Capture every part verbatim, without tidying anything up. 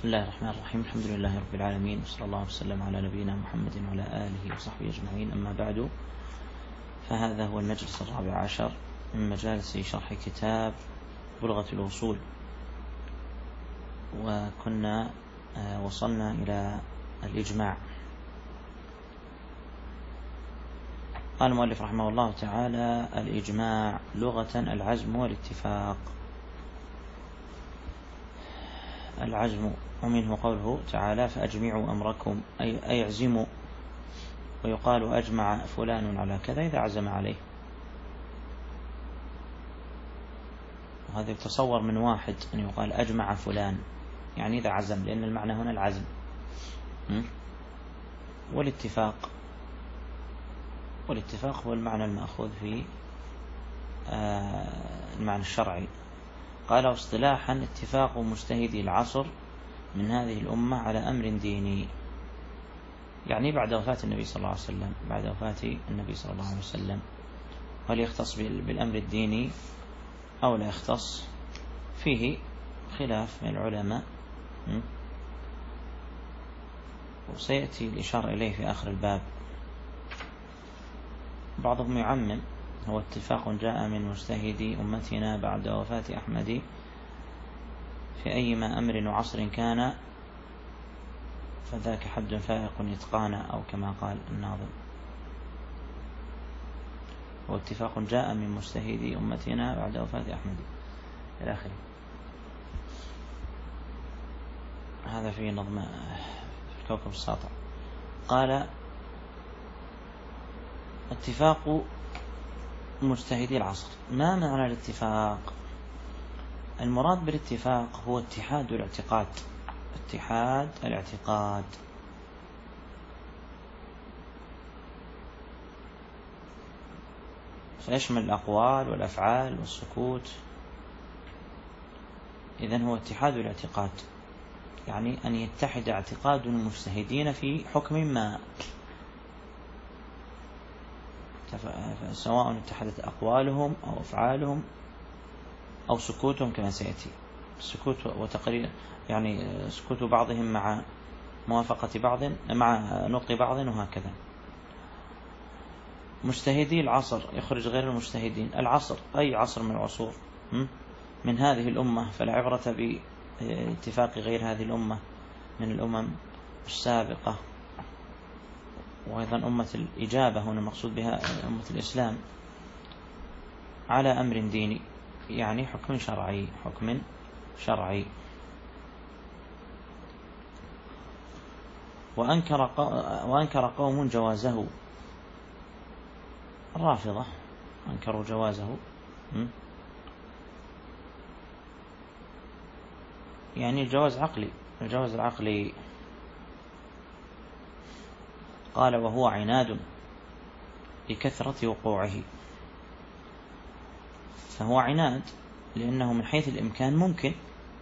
بسم الله الرحمن الرحيم. الحمد لله رب العالمين، وصلى الله وسلم على نبينا محمد وعلى آله وصحبه أجمعين. أما بعد، فهذا هو المجلس الرابع عشر من مجالس شرح كتاب بلغة الوصول، وكنا وصلنا إلى الإجماع. قال المؤلف رحمه الله تعالى: الإجماع لغة العزم والاتفاق. العزم ومنه قوله تعالى: فأجمعوا أمركم، أي أعزموا. ويقال أجمع فلان على كذا إذا عزم عليه، وهذا يتصور من واحد أن يقال أجمع فلان، يعني إذا عزم، لأن المعنى هنا العزم. والاتفاق والاتفاق هو المعنى المأخوذ في المعنى الشرعي. قال: واصطلاحا اتفاق مجتهدي العصر من هذه الأمة على أمر ديني، يعني بعد وفاة النبي صلى الله عليه وسلم، بعد وفاة النبي صلى الله عليه وسلم. هل يختص بالأمر الديني أو لا يختص؟ فيه خلاف من العلماء، وسيأتي الإشارة إليه في آخر الباب. بعضهم يعمم: هو اتفاق جاء من مجتهدي أمتنا بعد وفاة أحمد في أيما أمر وعصر كان، فذاك حد فائق يتقانا، أو كما قال الناظم: هو اتفاق جاء من مجتهدي أمتنا بعد وفاة أحمد إلى آخره. هذا في نظم في الكوكب الساطع. قال: اتفاق مجتهدي العصر. ما معنى الاتفاق؟ المراد بالاتفاق هو اتحاد الاعتقاد، اتحاد الاعتقاد. فيشمل الأقوال والأفعال والسكوت. إذن هو اتحاد الاعتقاد، يعني أن يتحد اعتقاد المجتهدين في حكم ما، سواء اتحدت أقوالهم أو أفعالهم أو سكوتهم كما سيأتي. السكوت وتقرير، يعني سكوت بعضهم مع موافقة بعض، مع نطق بعض، وهكذا. مجتهدي العصر يخرج غير المجتهدين. العصر أي عصر من العصور من هذه الأمة، فلا عبرة باتفاق غير هذه الأمة من الأمم السابقة. وأيضا أمة الإجابة هنا مقصود بها أمة الإسلام، على أمر ديني، يعني حكم شرعي، حكم شرعي. وأنكر وأنكر قوم جوازه. الرافضة أنكروا جوازه، يعني الجواز عقلي، الجواز العقلي. قال: وهو عناد لكثرة وقوعه. فهو عناد لأنه من حيث الإمكان ممكن،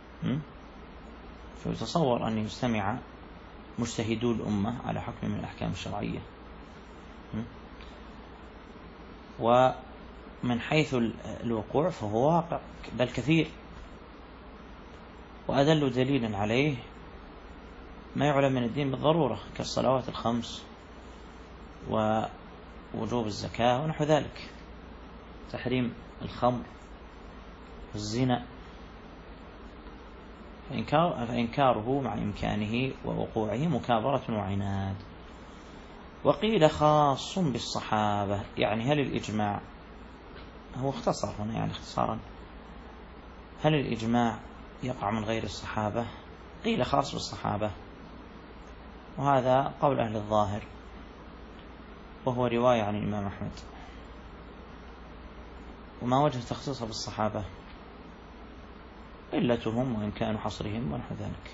فيتصور أن يجتمع مجتهدو الأمة على حكم من الأحكام الشرعية. ومن حيث الوقوع فهو واقع، بل كثير. وأدل دليلا عليه ما يعلم من الدين بالضرورة، كالصلوات الخمس ووجوب الزكاة ونحو ذلك، تحريم الخمر والزنا. فإنكار فإنكاره مع إمكانه ووقوعه مكابرة وعناد. وقيل خاص بالصحابة، يعني هل الإجماع، هو اختصر هنا يعني اختصارا، هل الإجماع يقع من غير الصحابة؟ قيل خاص بالصحابة، وهذا قول أهل الظاهر، وهو رواية عن الإمام أحمد. وما وجه تخصيصه بالصحابة؟ قلتهم وإمكان حصرهم ونحو ذلك.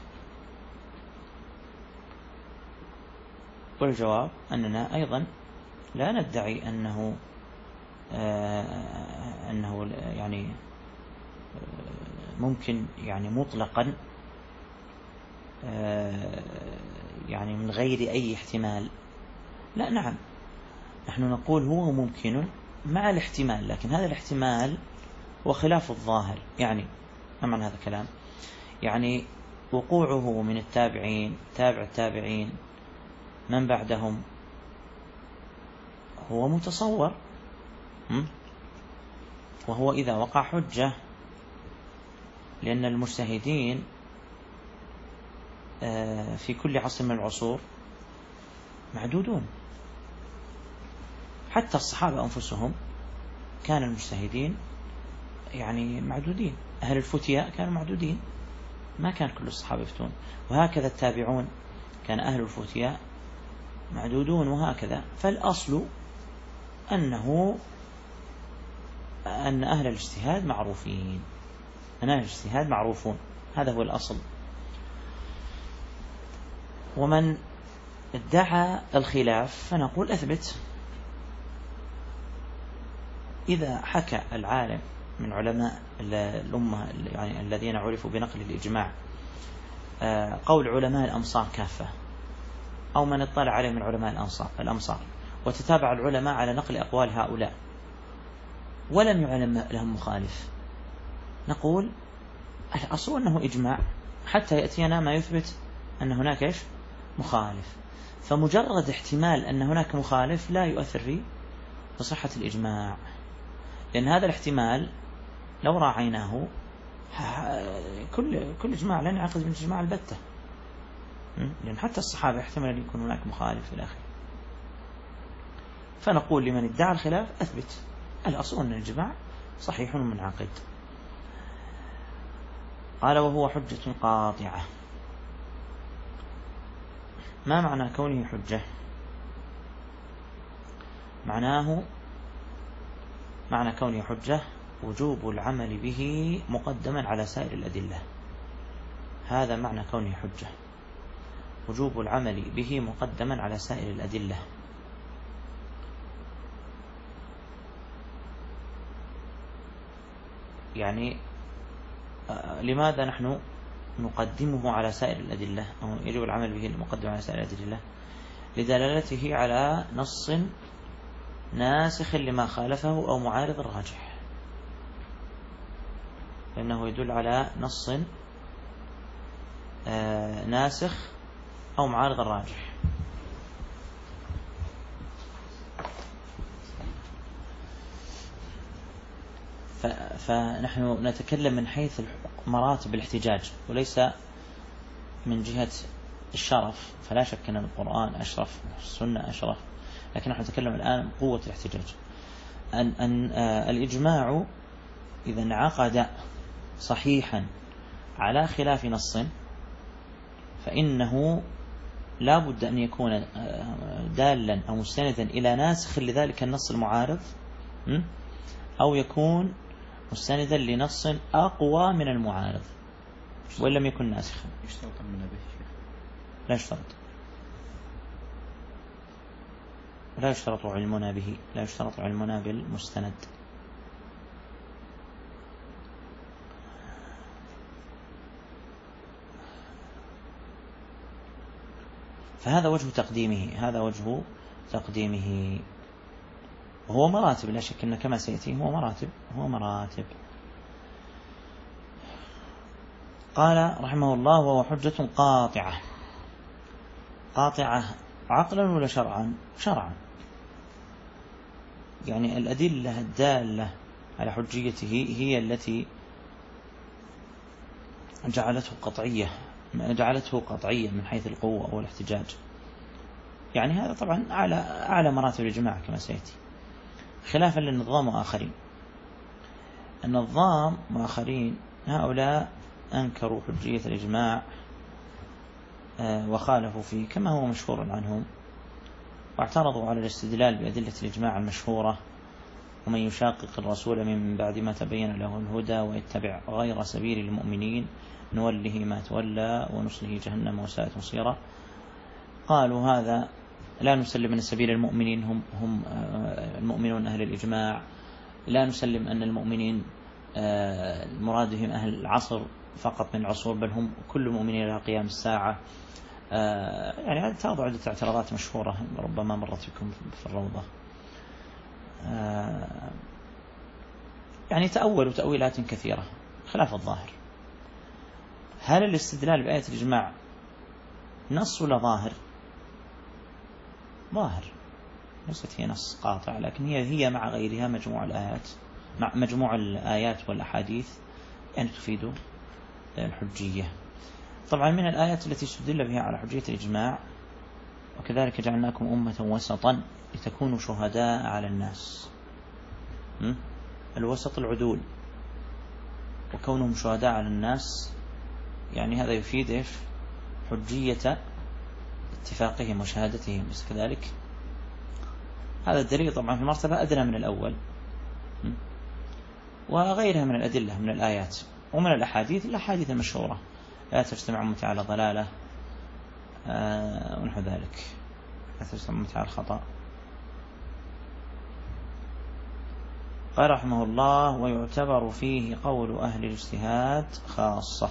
والجواب أننا أيضا لا ندعي أنه آه أنه يعني ممكن يعني مطلقا آه يعني من غير أي احتمال. لا، نعم، نحن نقول هو ممكن مع الاحتمال، لكن هذا الاحتمال هو خلاف الظاهر. يعني ما معنى هذا الكلام؟ يعني وقوعه من التابعين، تابع التابعين، من بعدهم، هو متصور، وهو إذا وقع حجة، لأن المجتهدين في كل عصر من العصور معدودون. حتى الصحابة أنفسهم كان المجتهدين يعني معدودين، أهل الفتياء كانوا معدودين، ما كان كل الصحابة يفتون، وهكذا التابعون كان أهل الفتياء معدودون، وهكذا. فالأصل أنه أن أهل الاجتهاد معروفين، أن أهل الاجتهاد معروفون، هذا هو الأصل. ومن ادعى الخلاف فنقول أثبت. إذا حكى العالم من علماء الأمة يعني الذين عرفوا بنقل الإجماع قول علماء الأمصار كافة، أو من اطلع عليه من علماء الأمصار وتتابع العلماء على نقل أقوال هؤلاء ولم يعلم لهم مخالف، نقول الأصل أنه إجماع حتى يأتينا ما يثبت أن هناك إيش مخالف. فمجرد احتمال أن هناك مخالف لا يؤثر في صحة الإجماع، لأن هذا الاحتمال لو راعيناه كل كل إجماع لن يعقد من إجماع البتة، لأن حتى الصحابة يحتمل أن يكون هناك مخالف في الآخر. فنقول لمن ادعى الخلاف أثبت، الأصل أن الإجماع صحيح منعقد. قال وهو حجة قاطعة. ما معنى كونه حجة؟ معناه معنى كونه حجة وجوب العمل به مقدما على سائر الأدلة، هذا معنى كونه حجة، وجوب العمل به مقدما على سائر الأدلة. يعني لماذا نحن نقدمه على سائر الأدلة، أو يجب العمل به المقدم على سائر الأدلة؟ لدلالته على نص ناسخ لما خالفه أو معارض الراجح، لأنه يدل على نص ناسخ أو معارض الراجح. فنحن نتكلم من حيث مراتب الاحتجاج وليس من جهة الشرف، فلا شك أن القرآن أشرف والسنة أشرف، لكن نحن نتكلم الآن قوة الاحتجاج. أن, أن الإجماع إذا انعقد صحيحا على خلاف نص فإنه لا بد أن يكون دالا أو مستندا إلى ناسخ لذلك النص المعارض، أو يكون مستندا لنص أقوى من المعارض وإن لم يكن ناسخا. يشترط المنابه؟ لا يشترط، لا يشترط علمنا به، لا يشترط علمنا بالمستند. فهذا وجه تقديمه، هذا وجه تقديمه، وهو مراتب لا شك أن كما سيأتي هو مراتب، هو مراتب. قال رحمه الله وهو حجة قاطعة. قاطعة عقلا ولا شرعا؟ شرعا، يعني الأدلة الدالة على حجيته هي التي جعلته قطعية، جعلته قطعية من حيث القوة أو الاحتجاج. يعني هذا طبعا أعلى أعلى مراتب الإجماع كما سيأتي، خلافا للنظام وآخرين. النظام وآخرين هؤلاء أنكروا حجية الإجماع وخالفوا فيه كما هو مشهور عنهم، واعترضوا على الاستدلال بأدلة الإجماع المشهورة: ومن يشاقق الرسول من بعد ما تبين له الهدى ويتبع غير سبيل المؤمنين نوله ما تولى ونصله جهنم وساءت مصيرا. قالوا هذا لا نسلم أن سبيل المؤمنين هم هم المؤمنون أهل الإجماع، لا نسلم أن المؤمنين مرادهم أهل العصر فقط من العصور، بل هم كل المؤمنين إلى قيام الساعة. يعني هذا توضع عدة اعتراضات مشهورة ربما مرت بكم في الروضة. يعني تأولوا تأويلات كثيرة خلاف الظاهر. هل الاستدلال بآية الإجماع نص ولا ظاهر؟ ظاهر، ليست هي نص قاطع، لكن هي هي مع غيرها مجموع الآيات، مع مجموع الآيات والأحاديث يعني تفيد الحجية. طبعا من الآيات التي استدل بها على حجية الإجماع: وكذلك جعلناكم أمة وسطا لتكونوا شهداء على الناس. الوسط العدول، وكونهم شهداء على الناس يعني هذا يفيد إيش؟ حجية اتفاقهم وشهادتهم، بس كذلك هذا الدليل طبعا في مرتبة أدنى من الأول، وغيرها من الأدلة من الآيات ومن الأحاديث، الأحاديث المشهورة: لا تجتمع أمتي على ضلالة آه ونحو ذلك، لا تجتمع أمتي على الخطأ. قال رحمه الله: ويعتبر فيه قول أهل الاجتهاد خاصة.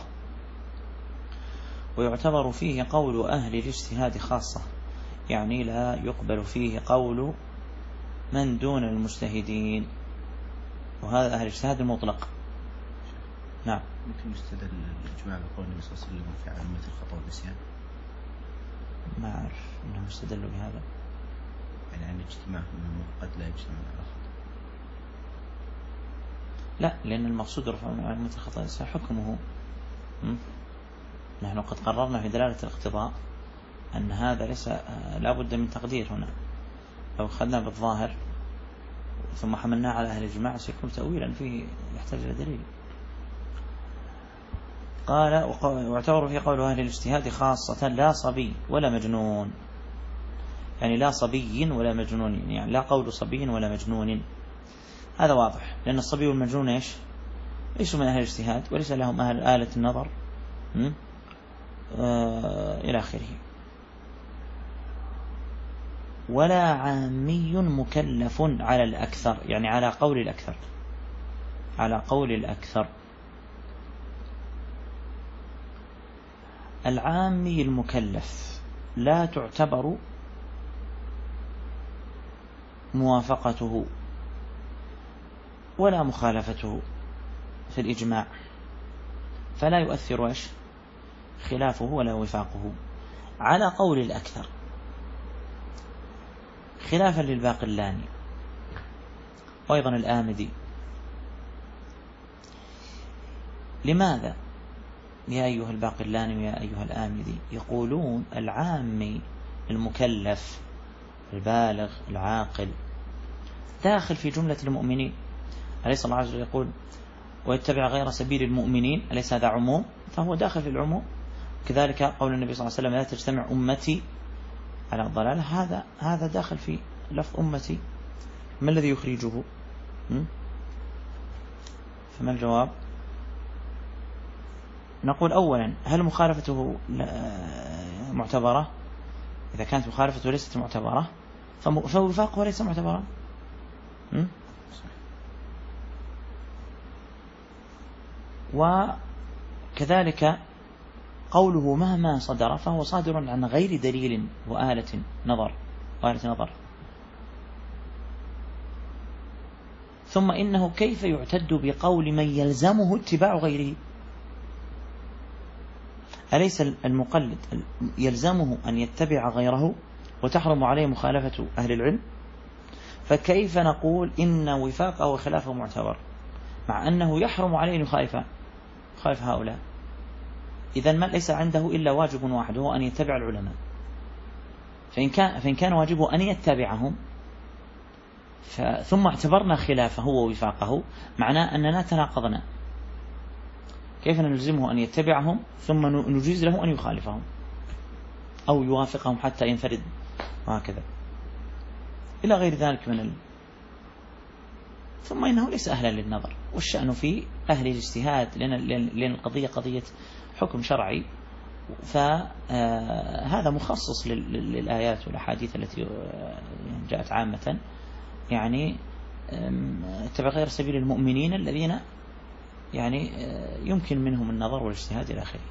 ويعتبر فيه قول أهل الاجتهاد خاصة، يعني لا يقبل فيه قول من دون المجتهدين، وهذا أهل الاجتهاد المطلق. نعم. ممكن يستدل الإجماع بقول النبي صلى الله عليه وسلم في عامة الخطأ والنسيان؟ ما أعرف أنهم استدلوا بهذا، يعني عن اجتماع أنه قد لا يجتمع على خطأ. لا، لأن المقصود رفع من عامة الخطأ والنسيان حكمه. م? نحن قد قررنا في دلالة الاقتضاء أن هذا ليس لا بد من تقدير. هنا لو أخذنا بالظاهر ثم حملناه على أهل الإجماع سيكون تأويلا فيه يحتاج إلى دليل. قال: واعتبروا في قول أهل الاجتهاد خاصة لا صبي ولا مجنون، يعني لا صبي ولا مجنون، يعني لا قول صبي ولا مجنون. هذا واضح، لأن الصبي والمجنون إيش؟ ليسوا من أهل الاجتهاد وليس لهم أهل آلة النظر آه إلى آخره. ولا عامي مكلف على الأكثر، يعني على قول الأكثر، على قول الأكثر. العامي المكلف لا تعتبر موافقته ولا مخالفته في الإجماع، فلا يؤثر إيش؟ خلافه ولا وفاقه، على قول الأكثر، خلافا للباقلاني وأيضا الآمدي. لماذا يا أيها الباقلاني ويا أيها الآمدي؟ يقولون العامي المكلف البالغ العاقل داخل في جملة المؤمنين، أليس الله عز وجل يقول: ويتبع غير سبيل المؤمنين؟ أليس هذا عموم؟ فهو داخل في العموم. كذلك قول النبي صلى الله عليه وسلم: لا تجتمع أمتي على الضلالة، هذا هذا داخل في لفظ أمتي. ما الذي يخرجه؟ فما الجواب؟ نقول أولا: هل مخالفته معتبرة؟ إذا كانت مخالفته ليست معتبرة فوفاقه ليس معتبرا. وكذلك قوله مهما صدر فهو صادر عن غير دليل وآلة نظر وآلة نظر. ثم إنه كيف يعتد بقول من يلزمه اتباع غيره؟ أليس المقلد يلزمه أن يتبع غيره وتحرم عليه مخالفة أهل العلم؟ فكيف نقول إن وفاقه وخلافه معتبر مع أنه يحرم عليه أن يخالف خالف هؤلاء؟ إذن ما ليس عنده إلا واجب واحد، هو أن يتبع العلماء. فإن كان, فإن كان واجبه أن يتبعهم ثم اعتبرنا خلافه ووفاقه، معناه أننا تناقضنا. كيف نلزمه أن يتبعهم ثم نجيز له أن يخالفهم أو يوافقهم حتى ينفرد وهكذا إلى غير ذلك من ال... ثم إنه ليس أهلا للنظر، والشأن في أهل الاجتهاد، لأن القضية قضية حكم شرعي، فهذا مخصص للآيات والأحاديث التي جاءت عامة، يعني اتبع غير سبيل المؤمنين الذين يعني يمكن منهم النظر والاجتهاد إلى آخره.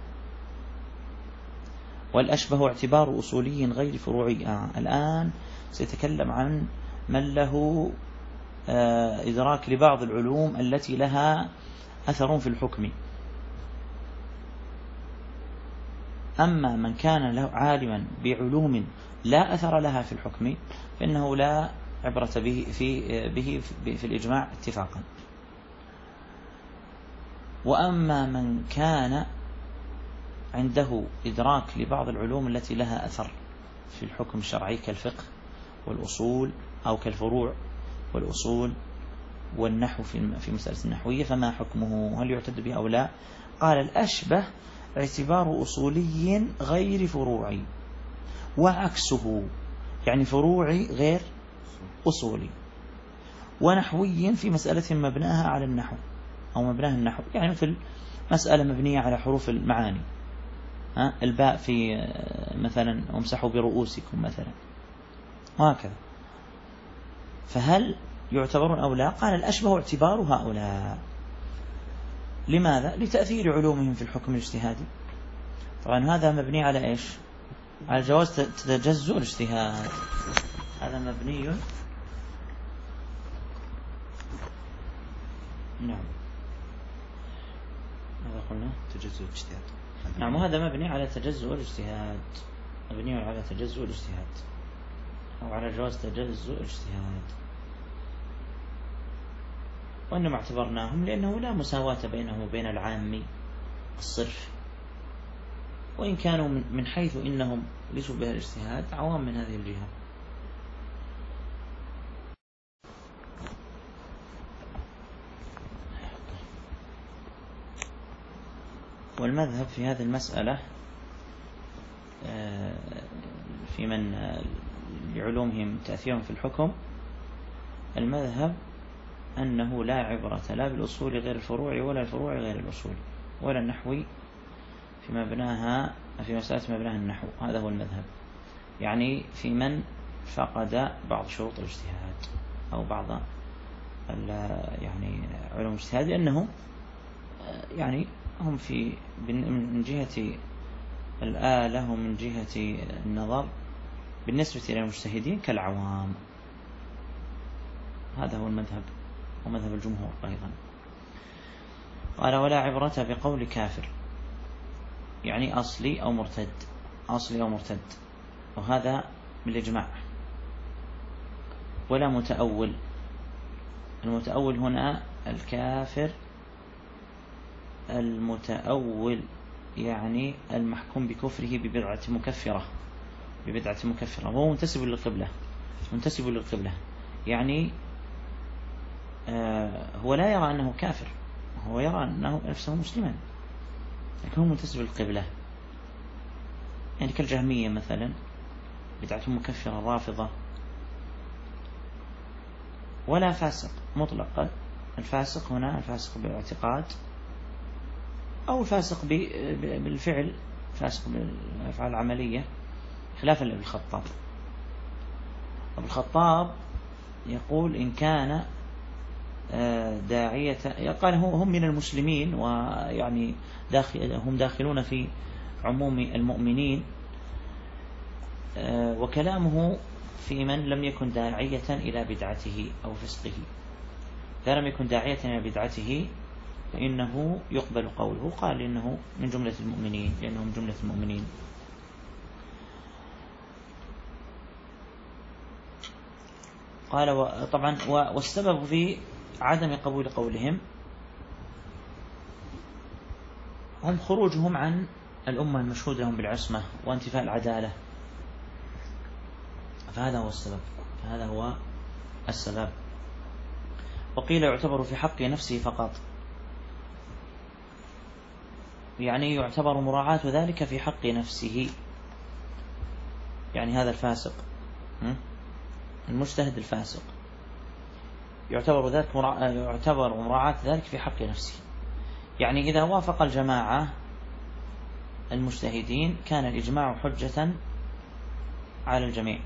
والأشبه اعتبار أصولي غير فروعي. آه. الآن سيتكلم عن من له آه إدراك لبعض العلوم التي لها أثر في الحكم. أما من كان له عالما بعلوم لا أثر لها في الحكم فإنه لا عبرة به في, به في الإجماع اتفاقا. وأما من كان عنده إدراك لبعض العلوم التي لها أثر في الحكم الشرعي كالفقه والأصول أو كالفروع والأصول والنحو في مسألة النحوية فما حكمه؟ هل يعتد به أو لا؟ قال الأشبه اعتبار أصولي غير فروعي، وعكسه يعني فروعي غير أصولي، ونحوي في مسألة مبناها على النحو أو مبناها النحو، يعني مثل مسألة مبنية على حروف المعاني، ها الباء في مثلا امسحوا برؤوسكم مثلا وهكذا، فهل يعتبرون أو لا؟ قال الأشبه اعتبار هؤلاء. لماذا؟ لتأثير علومهم في الحكم الاجتهادي. طبعا هذا مبني على إيش؟ على جواز تجزؤ الاجتهاد، هذا مبني نعم ماذا قلنا؟ تجزؤ الاجتهاد. نعم وهذا مبني على تجزؤ الاجتهاد، مبني على تجزؤ الاجتهاد أو على جواز تجزؤ الاجتهاد. وإنما اعتبرناهم لأنه لا مساواة بينه وبين العام الصرف، وإن كانوا من حيث إنهم ليسوا بها الاجتهاد عوام من هذه الجهة. والمذهب في هذه المسألة في من لعلومهم تأثيرهم في الحكم، المذهب أنه لا عبرة لا بالأصول غير الفروع ولا الفروع غير الأصول ولا النحوي في مبناها في مسألة مبناها النحو. هذا هو المذهب، يعني في من فقد بعض شروط الاجتهاد أو بعض يعني علوم الاجتهاد، لأنه يعني هم في من جهة الآلة ومن جهة النظر بالنسبة إلى المجتهدين كالعوام. هذا هو المذهب ومذهب الجمهور أيضا. قال ولا عبرة بقول كافر، يعني أصلي أو مرتد، أصلي أو مرتد، وهذا بالإجماع. ولا متأول، المتأول هنا الكافر المتأول يعني المحكوم بكفره ببدعة مكفرة ببدعة مكفرة وهو منتسب للقبلة منتسب للقبلة يعني آه هو لا يرى أنه كافر، هو يرى أنه نفسه مسلما لكن هو منتسب للقبلة، يعني كالجهمية مثلا بدعة مكفرة رافضة. ولا فاسق مطلقا، الفاسق هنا الفاسق بالاعتقاد أو الفاسق بالفعل، فاسق بالأفعال العملية، خلافا لابن الخطاب. ابن الخطاب يقول إن كان داعية، قال هم من المسلمين ويعني داخل هم داخلون في عموم المؤمنين، وكلامه في من لم يكن داعية إلى بدعته أو فسقه. إذا لم يكن داعية إلى بدعته فإنه يقبل قوله. قال إنه من جملة المؤمنين لأنه من جملة المؤمنين. قال طبعا والسبب في عدم قبول قولهم هم خروجهم عن الأمة المشهود لهم بالعصمة وانتفاء العدالة، فهذا هو السبب فهذا هو السبب. وقيل يعتبر في حق نفسه فقط، يعني يعتبر مراعاة ذلك في حق نفسه، يعني هذا الفاسق المجتهد الفاسق يعتبر ذلك مرا... يعتبر مراعاة ذلك في حق نفسه، يعني إذا وافق الجماعة المجتهدين كان الإجماع حجة على الجميع،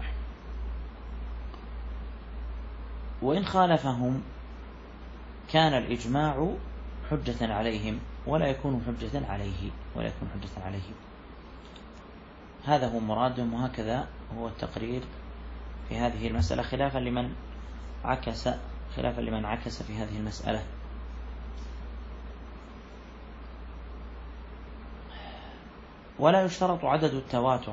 وإن خالفهم كان الإجماع حجة عليهم ولا يكون حجة عليه ولا يكون حجة عليه. هذا هو مرادهم، وهكذا هو التقرير في هذه المسألة، خلافا لمن عكس خلافا لمن عكس في هذه المسألة. ولا يشترط عدد التواتر،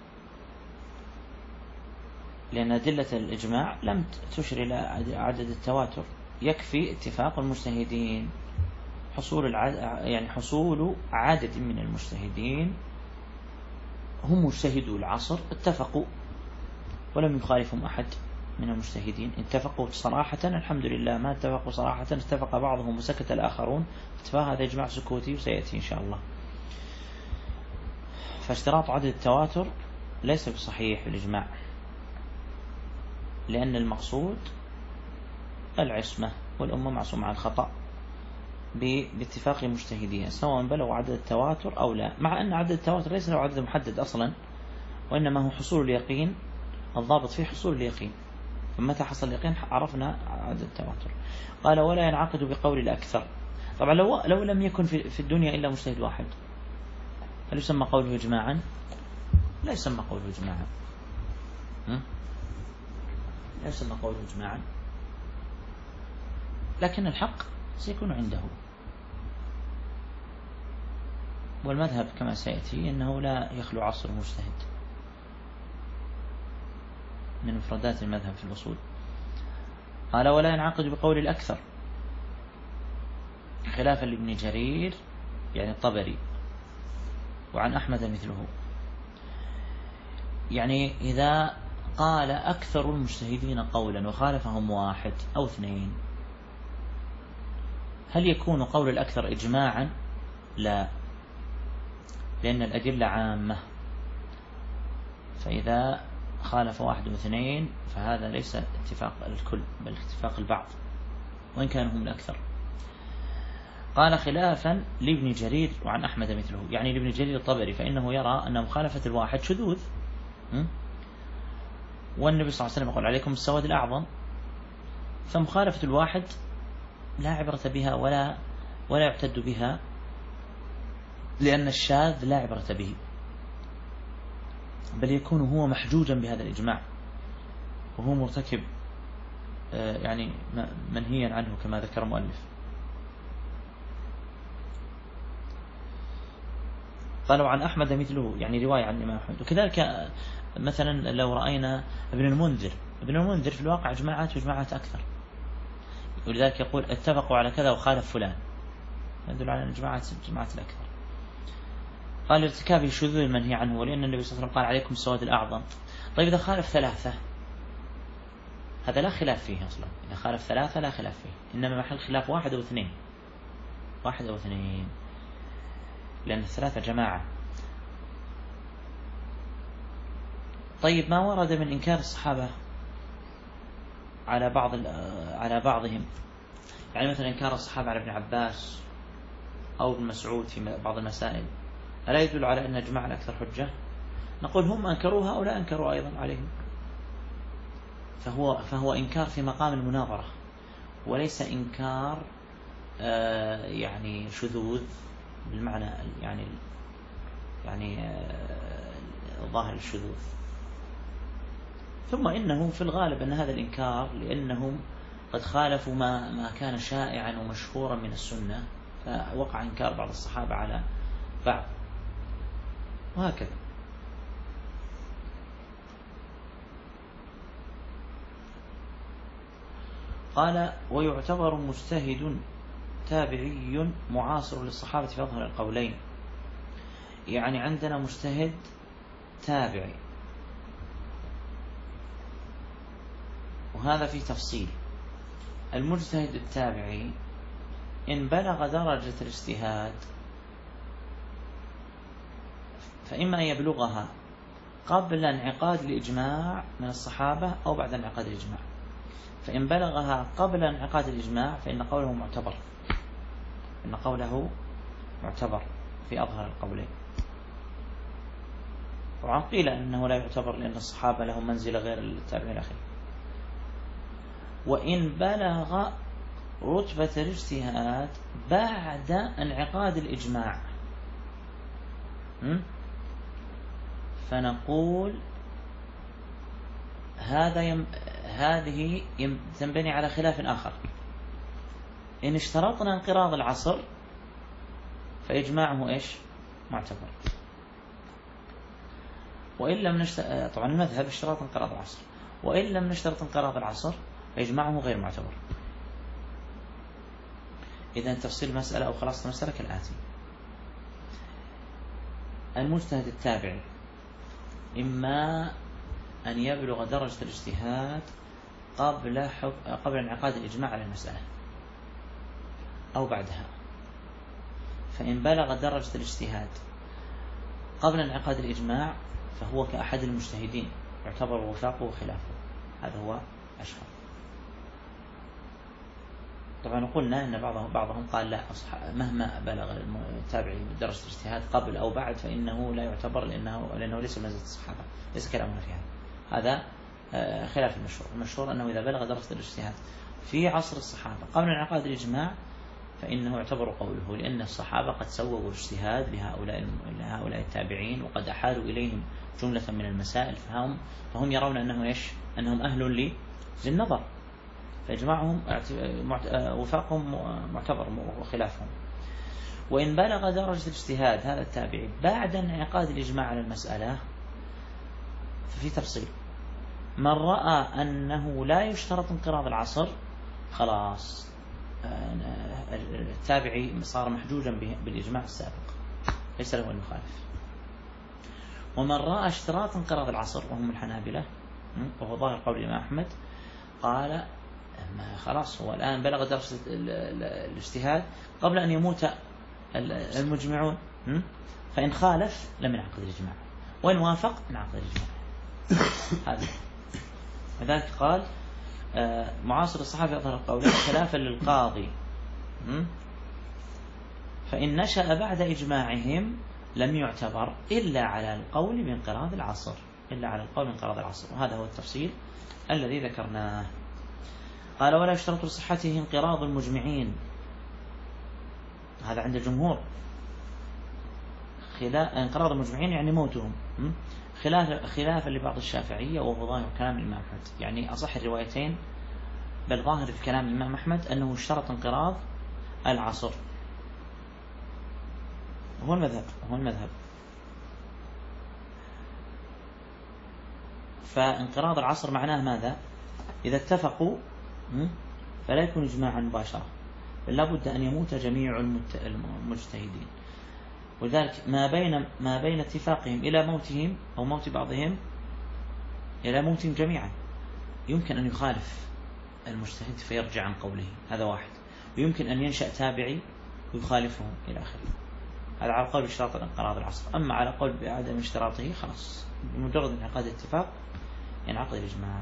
لأن أدلة الإجماع لم تشر إلى عدد التواتر، يكفي اتفاق المجتهدين، حصول العدد يعني حصول عدد من المجتهدين هم مجتهدو العصر اتفقوا ولم يخالفهم أحد من المجتهدين، اتفقوا صراحة الحمد لله، ما اتفقوا صراحة اتفق بعضهم وسكت الآخرون، اتفاق هذا إجماع سكوتي وسيأتي إن شاء الله. فاشتراط عدد التواتر ليس بصحيح بالإجماع، لأن المقصود العصمة والأمة معصومة عن الخطأ باتفاق المجتهدين سواء بلغوا عدد التواتر أو لا، مع أن عدد التواتر ليس له عدد محدد أصلا، وإنما هو حصول اليقين، الضابط فيه حصول اليقين، فمتى حصل اليقين عرفنا عدد التواتر. قال ولا ينعقد بقول الأكثر. طبعا لو, لو لم يكن في الدنيا إلا مجتهد واحد هل يسمى قوله إجماعا؟ لا يسمى قوله إجماعا، لا يسمى قوله إجماعا، لكن الحق سيكون عنده. والمذهب كما سيأتي أنه لا يخلو عصر مجتهد من مفردات المذهب في الأصول. قال ولا ينعقد بقول الأكثر خلافا لابن جرير يعني الطبري وعن أحمد مثله، يعني إذا قال أكثر المجتهدين قولا وخالفهم واحد أو اثنين هل يكون قول الأكثر إجماعا؟ لا، لأن الأدلة عامة، فإذا خالف واحد واثنين فهذا ليس اتفاق الكل بل اتفاق البعض وإن كانوا هم الأكثر. قال خلافا لابن جرير وعن أحمد مثله، يعني لابن جرير الطبري فإنه يرى أن مخالفة الواحد شذوذ، والنبي صلى الله عليه وسلم يقول عليكم السواد الأعظم، فمخالفة الواحد لا عبرة بها ولا ولا يعتد بها، لأن الشاذ لا عبرة به، بل يكون هو محجوجا بهذا الإجماع وهو مرتكب يعني منهيا عنه كما ذكر المؤلف. قالوا عن أحمد مثله، يعني رواية عن الإمام أحمد. وكذلك مثلا لو رأينا ابن المنذر، ابن المنذر في الواقع جماعات وجماعات أكثر، ولذلك يقول اتفقوا على كذا وخالف فلان، يدل على الجماعات الجماعات الأكثر. قال ارتكابه الشذوذ المنهي عنه، ولأن النبي صلى الله عليه وسلم قال عليكم السواد الأعظم. طيب إذا خالف ثلاثة هذا لا خلاف فيه أصلا، إذا خالف ثلاثة لا خلاف فيه، إنما محل خلاف واحد أو اثنين، واحد أو اثنين، لأن الثلاثة جماعة. طيب ما ورد من إنكار الصحابة على بعض على بعضهم، يعني مثلا إنكار الصحابة على ابن عباس أو ابن مسعود في بعض المسائل، ألا يدل على أن جماعة الأكثر حجة؟ نقول هم أنكروها أو لا أنكروا أيضا عليهم، فهو فهو إنكار في مقام المناظرة وليس إنكار آه يعني شذوذ بالمعنى يعني يعني آه ظاهر الشذوذ. ثم إنه في الغالب أن هذا الإنكار لأنهم قد خالفوا ما ما كان شائعا ومشهورا من السنة، فوقع إنكار بعض الصحابة على بعض وهكذا. قال ويعتبر مجتهد تابعي معاصر للصحابة في أظهر القولين، يعني عندنا مجتهد تابعي، وهذا في تفصيل. المجتهد التابعي إن بلغ درجة الاجتهاد فإما أن يبلغها قبل انعقاد الإجماع من الصحابة أو بعد انعقاد الإجماع، فإن بلغها قبل انعقاد الإجماع فإن قوله معتبر، إن قوله معتبر في أظهر القولين. طبعا قيل أنه لا يعتبر لأن الصحابة لهم منزلة غير التابعين الأخير. وإن بلغ رتبة الاجتهاد بعد انعقاد الإجماع فنقول هذا يم... هذه يم... تنبني على خلاف آخر. إن اشترطنا انقراض العصر فإجماعه إيش؟ معتبر. وإن لم نشترط، طبعا المذهب اشتراط انقراض العصر، وإن لم نشترط انقراض العصر فإجماعه غير معتبر. إذا تفصيل المسألة أو خلاصة المسألة كالآتي: المجتهد التابعي إما أن يبلغ درجة الاجتهاد قبل حب... قبل انعقاد الإجماع على المسألة أو بعدها. فإن بلغ درجة الاجتهاد قبل انعقاد الإجماع فهو كأحد المجتهدين، يعتبر وفاقه وخلافه، هذا هو أشهر. طبعا قلنا أن بعضهم بعضهم قال لا، مهما بلغ التابعي درجة الاجتهاد قبل أو بعد فإنه لا يعتبر، لأنه لأنه ليس منزلة الصحابة، ليس كلامنا في هذا. هذا خلاف المشهور. المشهور أنه إذا بلغ درجة الاجتهاد في عصر الصحابة قبل انعقاد الإجماع فإنه يعتبر قوله، لأن الصحابة قد سووا الاجتهاد لهؤلاء لهؤلاء التابعين وقد أحالوا إليهم جملة من المسائل، فهم فهم يرون أنه إيش؟ أنهم أهل للنظر، فإجماعهم وفاقهم معتبر وخلافهم. وإن بلغ درجة الاجتهاد هذا التابعي بعد انعقاد الإجماع على المسألة ففي تفصيل. من رأى أنه لا يشترط انقراض العصر خلاص التابعي صار محجوجا بالإجماع السابق، ليس له أن يخالف. ومن رأى اشتراط انقراض العصر وهم الحنابلة، وهو ظاهر قول الإمام أحمد، قال ما خلاص هو الآن بلغ درجة الاجتهاد قبل أن يموت المجمعون، فإن خالف لم ينعقد الإجماع، وإن وافق انعقد الإجماع. هذا لذلك قال معاصر الصحابة يظهر القولين خلافا للقاضي، فإن نشأ بعد إجماعهم لم يعتبر إلا على القول بانقراض العصر، إلا على القول بانقراض العصر. وهذا هو التفصيل الذي ذكرناه. قال: ولا يشترط لصحته انقراض المجمعين، هذا عند الجمهور، انقراض المجمعين يعني موتهم، خلاف خلافا لبعض الشافعية وهو ظاهر كلام الإمام أحمد. يعني أصح الروايتين بل ظاهر في كلام الإمام أحمد أنه اشترط انقراض العصر، هو المذهب هو المذهب فانقراض العصر معناه ماذا؟ إذا اتفقوا فلا يكون إجماعا مباشرة، بل لابد أن يموت جميع المجتهدين. ولذلك ما بين ما بين اتفاقهم إلى موتهم أو موت بعضهم إلى موتهم جميعا يمكن أن يخالف المجتهد فيرجع عن قوله، هذا واحد. ويمكن أن ينشأ تابعي ويخالفهم إلى آخره. هذا على قول اشتراط انقراض العصر. أما على قول بعدم اشتراطه خلاص بمجرد انعقاد الاتفاق ينعقد الإجماع.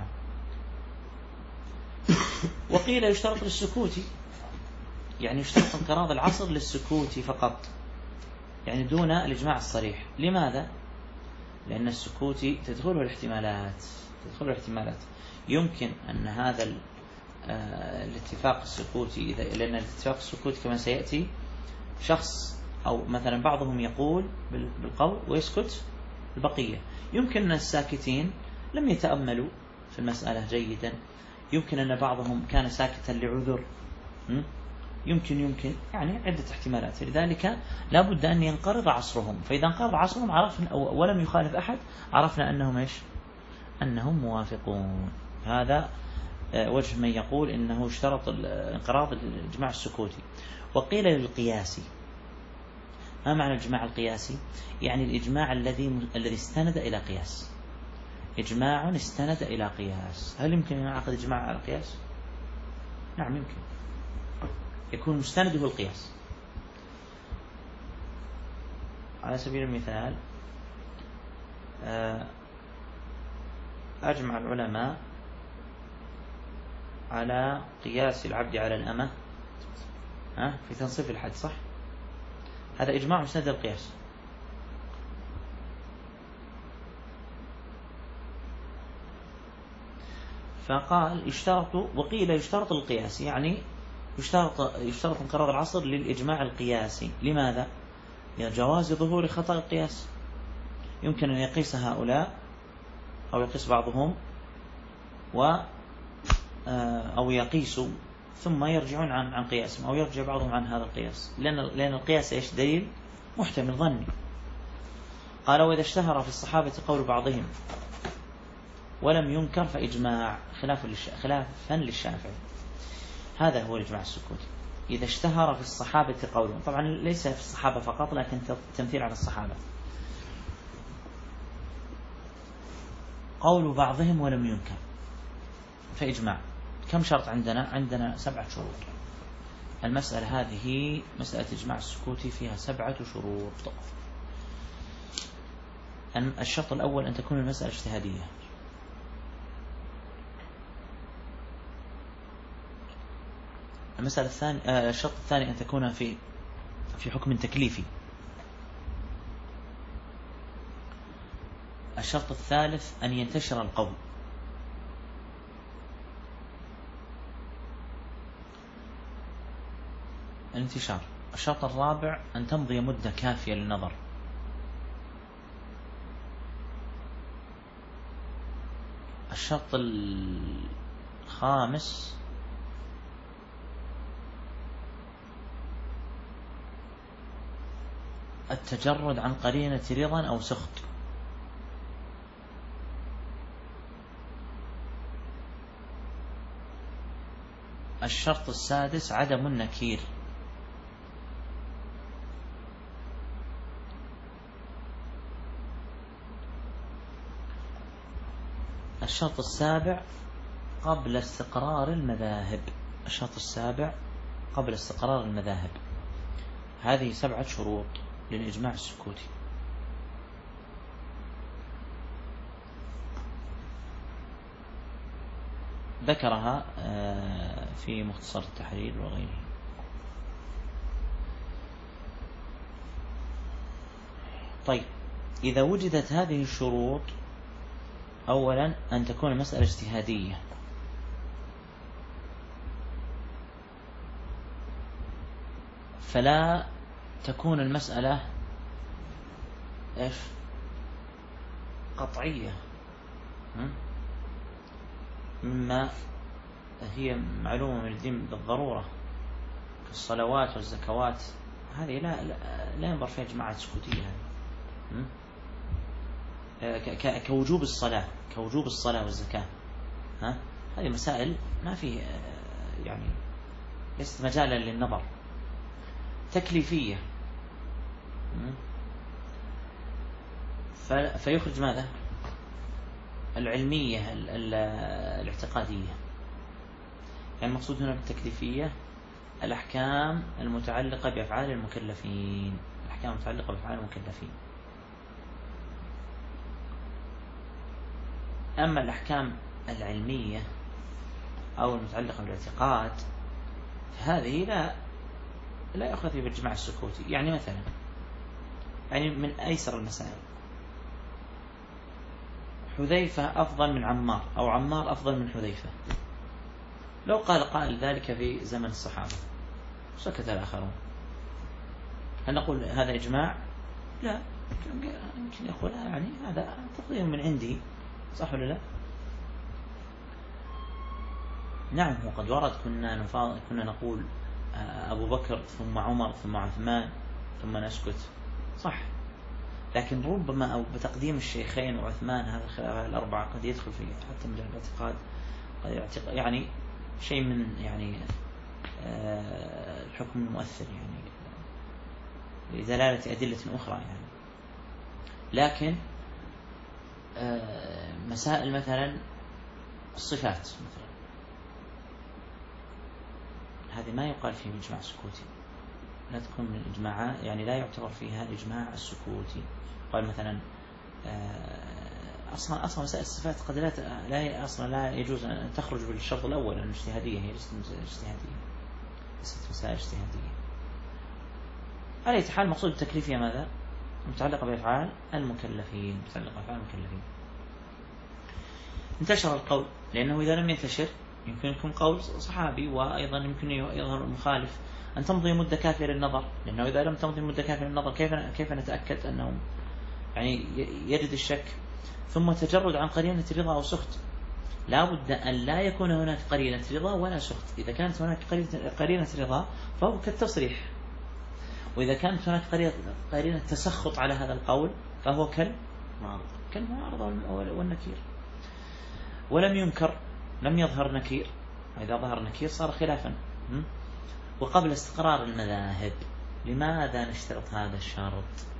وقيل يشترط للسكوت، يعني يشترط انقراض العصر للسكوت فقط، يعني دون الإجماع الصريح. لماذا؟ لأن السكوت تدخله الاحتمالات تدخله الاحتمالات يمكن أن هذا الاتفاق السكوتي، لأن الاتفاق السكوتي كما سيأتي شخص أو مثلا بعضهم يقول بالقول ويسكت البقية، يمكن أن الساكتين لم يتأملوا في المسألة جيدا، يمكن أن بعضهم كان ساكتا لعذر، يمكن يمكن يعني عدة احتمالات. لذلك لا بد أن ينقرض عصرهم، فإذا انقرض عصرهم عرفنا ولم يخالف أحد عرفنا أنهم إيش؟ أنهم موافقون. هذا وجه من يقول إنه اشترط انقراض الإجماع السكوتي. وقيل للقياسي. ما معنى الإجماع القياسي؟ يعني الإجماع الذي الذي استند إلى قياس، إجماع استند إلى قياس. هل يمكن أن ينعقد إجماع على القياس؟ نعم يمكن، يكون مستنده القياس. على سبيل المثال أجمع العلماء على قياس العبد على الأمة في تنصيف الحد، صح؟ هذا إجماع مستند القياس. فقال يشترط، وقيل يشترط القياس، يعني يشترط يشترط انقراض العصر للإجماع القياسي. لماذا؟ لجواز ظهور خطأ القياس. يمكن أن يقيس هؤلاء أو يقيس بعضهم و أو يقيسوا ثم يرجعون عن عن قياسهم، أو يرجع بعضهم عن هذا القياس، لأن لأن القياس إيش؟ دليل محتمل ظني. قال وإذا اشتهر في الصحابة قول بعضهم ولم ينكر فإجماع، خلاف خلافا للشافعي. هذا هو الإجماع السكوتي. إذا اشتهر في الصحابة قولهم، طبعا ليس في الصحابة فقط لكن تمثيل على الصحابة، قول بعضهم ولم ينكر فإجماع. كم شرط عندنا؟ عندنا سبعة شروط. المسألة هذه مسألة إجماع السكوتي فيها سبعة شروط. الشرط الأول أن تكون المسألة اجتهادية. المسألة الثانية الشرط الثاني أن تكون في في حكم تكليفي. الشرط الثالث أن ينتشر القول. الانتشار. الشرط الرابع أن تمضي مدة كافية للنظر. الشرط الخامس التجرد عن قرينة رضا أو سخط. الشرط السادس عدم النكير. الشرط السابع قبل استقرار المذاهب. الشرط السابع قبل استقرار المذاهب. هذه سبعة شروط للإجماع السكوتي. ذكرها في مختصر التحرير وغيره. طيب، إذا وجدت هذه الشروط، أولا أن تكون المسألة اجتهادية. فلا تكون المسألة إيش قطعية مما هي معلومة من الدين بالضرورة كالصلوات والزكوات. هذه لا لا, لا ينظر فيها جماعة سكوتية. كوجوب الصلاة كوجوب الصلاة والزكاة، ها هذه مسائل ما في يعني ليست مجالا للنظر. تكليفية، فيخرج ماذا؟ العلمية الاعتقادية. يعني المقصود هنا بالتكليفية الأحكام المتعلقة بأفعال المكلفين. الأحكام المتعلقة بأفعال المكلفين. أما الأحكام العلمية أو المتعلقة بالاعتقاد فهذه لا لا يأخذ فيها بالإجماع السكوتي. يعني مثلا يعني من أيسر المسائل حذيفة أفضل من عمار أو عمار أفضل من حذيفة. لو قال قائل ذلك في زمن الصحابة سكت الآخرون، هل نقول هذا إجماع؟ لا، يمكن يقول يعني هذا تقديم من عندي، صح ولا لا؟ نعم، وقد ورد كنا نفاض كنا نقول أبو بكر ثم عمر ثم عثمان ثم نسكت، صح. لكن ربما أو بتقديم الشيخين وعثمان هذا الخلاف الأربعة قد يدخل فيه حتى من الاعتقاد، قد يعتقد يعني شيء من يعني الحكم المؤثر يعني لدلالة أدلة أخرى يعني. لكن مسائل مثلا الصفات مثلا هذه ما يقال فيه إجماع سكوتي، لا تكون من الإجماع يعني لا يعتبر فيها الإجماع السكوتي. قال مثلا أصلا أصلا مسائل الصفات قد لا لا أصلا لا يجوز أن تخرج بالشرط الأول لأن اجتهادية، هي ليست اجتهادية، ليست مسائل اجتهادية. على أي حال مقصود التكليفية ماذا؟ متعلقة بأفعال المكلفين، متعلقة بأفعال المكلفين. انتشر القول، لأنه إذا لم ينتشر يمكن يكون قول صحابي وأيضا يمكن يظهر المخالف. أن تمضي مدة كافية للنظر، لأنه إذا لم تمضي مدة كافية للنظر كيف كيف نتأكد أنه يعني يرد الشك. ثم تجرد عن قرينة رضا أو سخط. لا بد أن لا يكون هناك قرينة رضا ولا سخط. إذا كانت هناك قرينة رضا فهو كالتصريح، وإذا كانت هناك قرينة تسخط على هذا القول فهو كال كالمعارضة والنكير. ولم ينكر، لم يظهر نكير، إذا ظهر نكير صار خلافا. وقبل استقرار المذاهب. لماذا نشترط هذا الشرط؟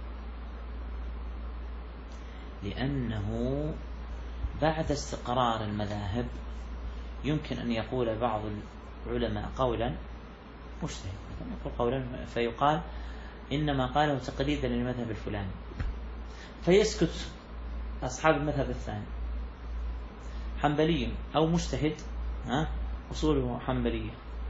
لأنه بعد استقرار المذاهب يمكن أن يقول بعض العلماء قولا مجتهد، يقول قولا فيقال إنما قاله تقليدا للمذهب الفلاني، فيسكت أصحاب المذهب الثاني، حنبلي أو مجتهد ها أصوله حنبلية،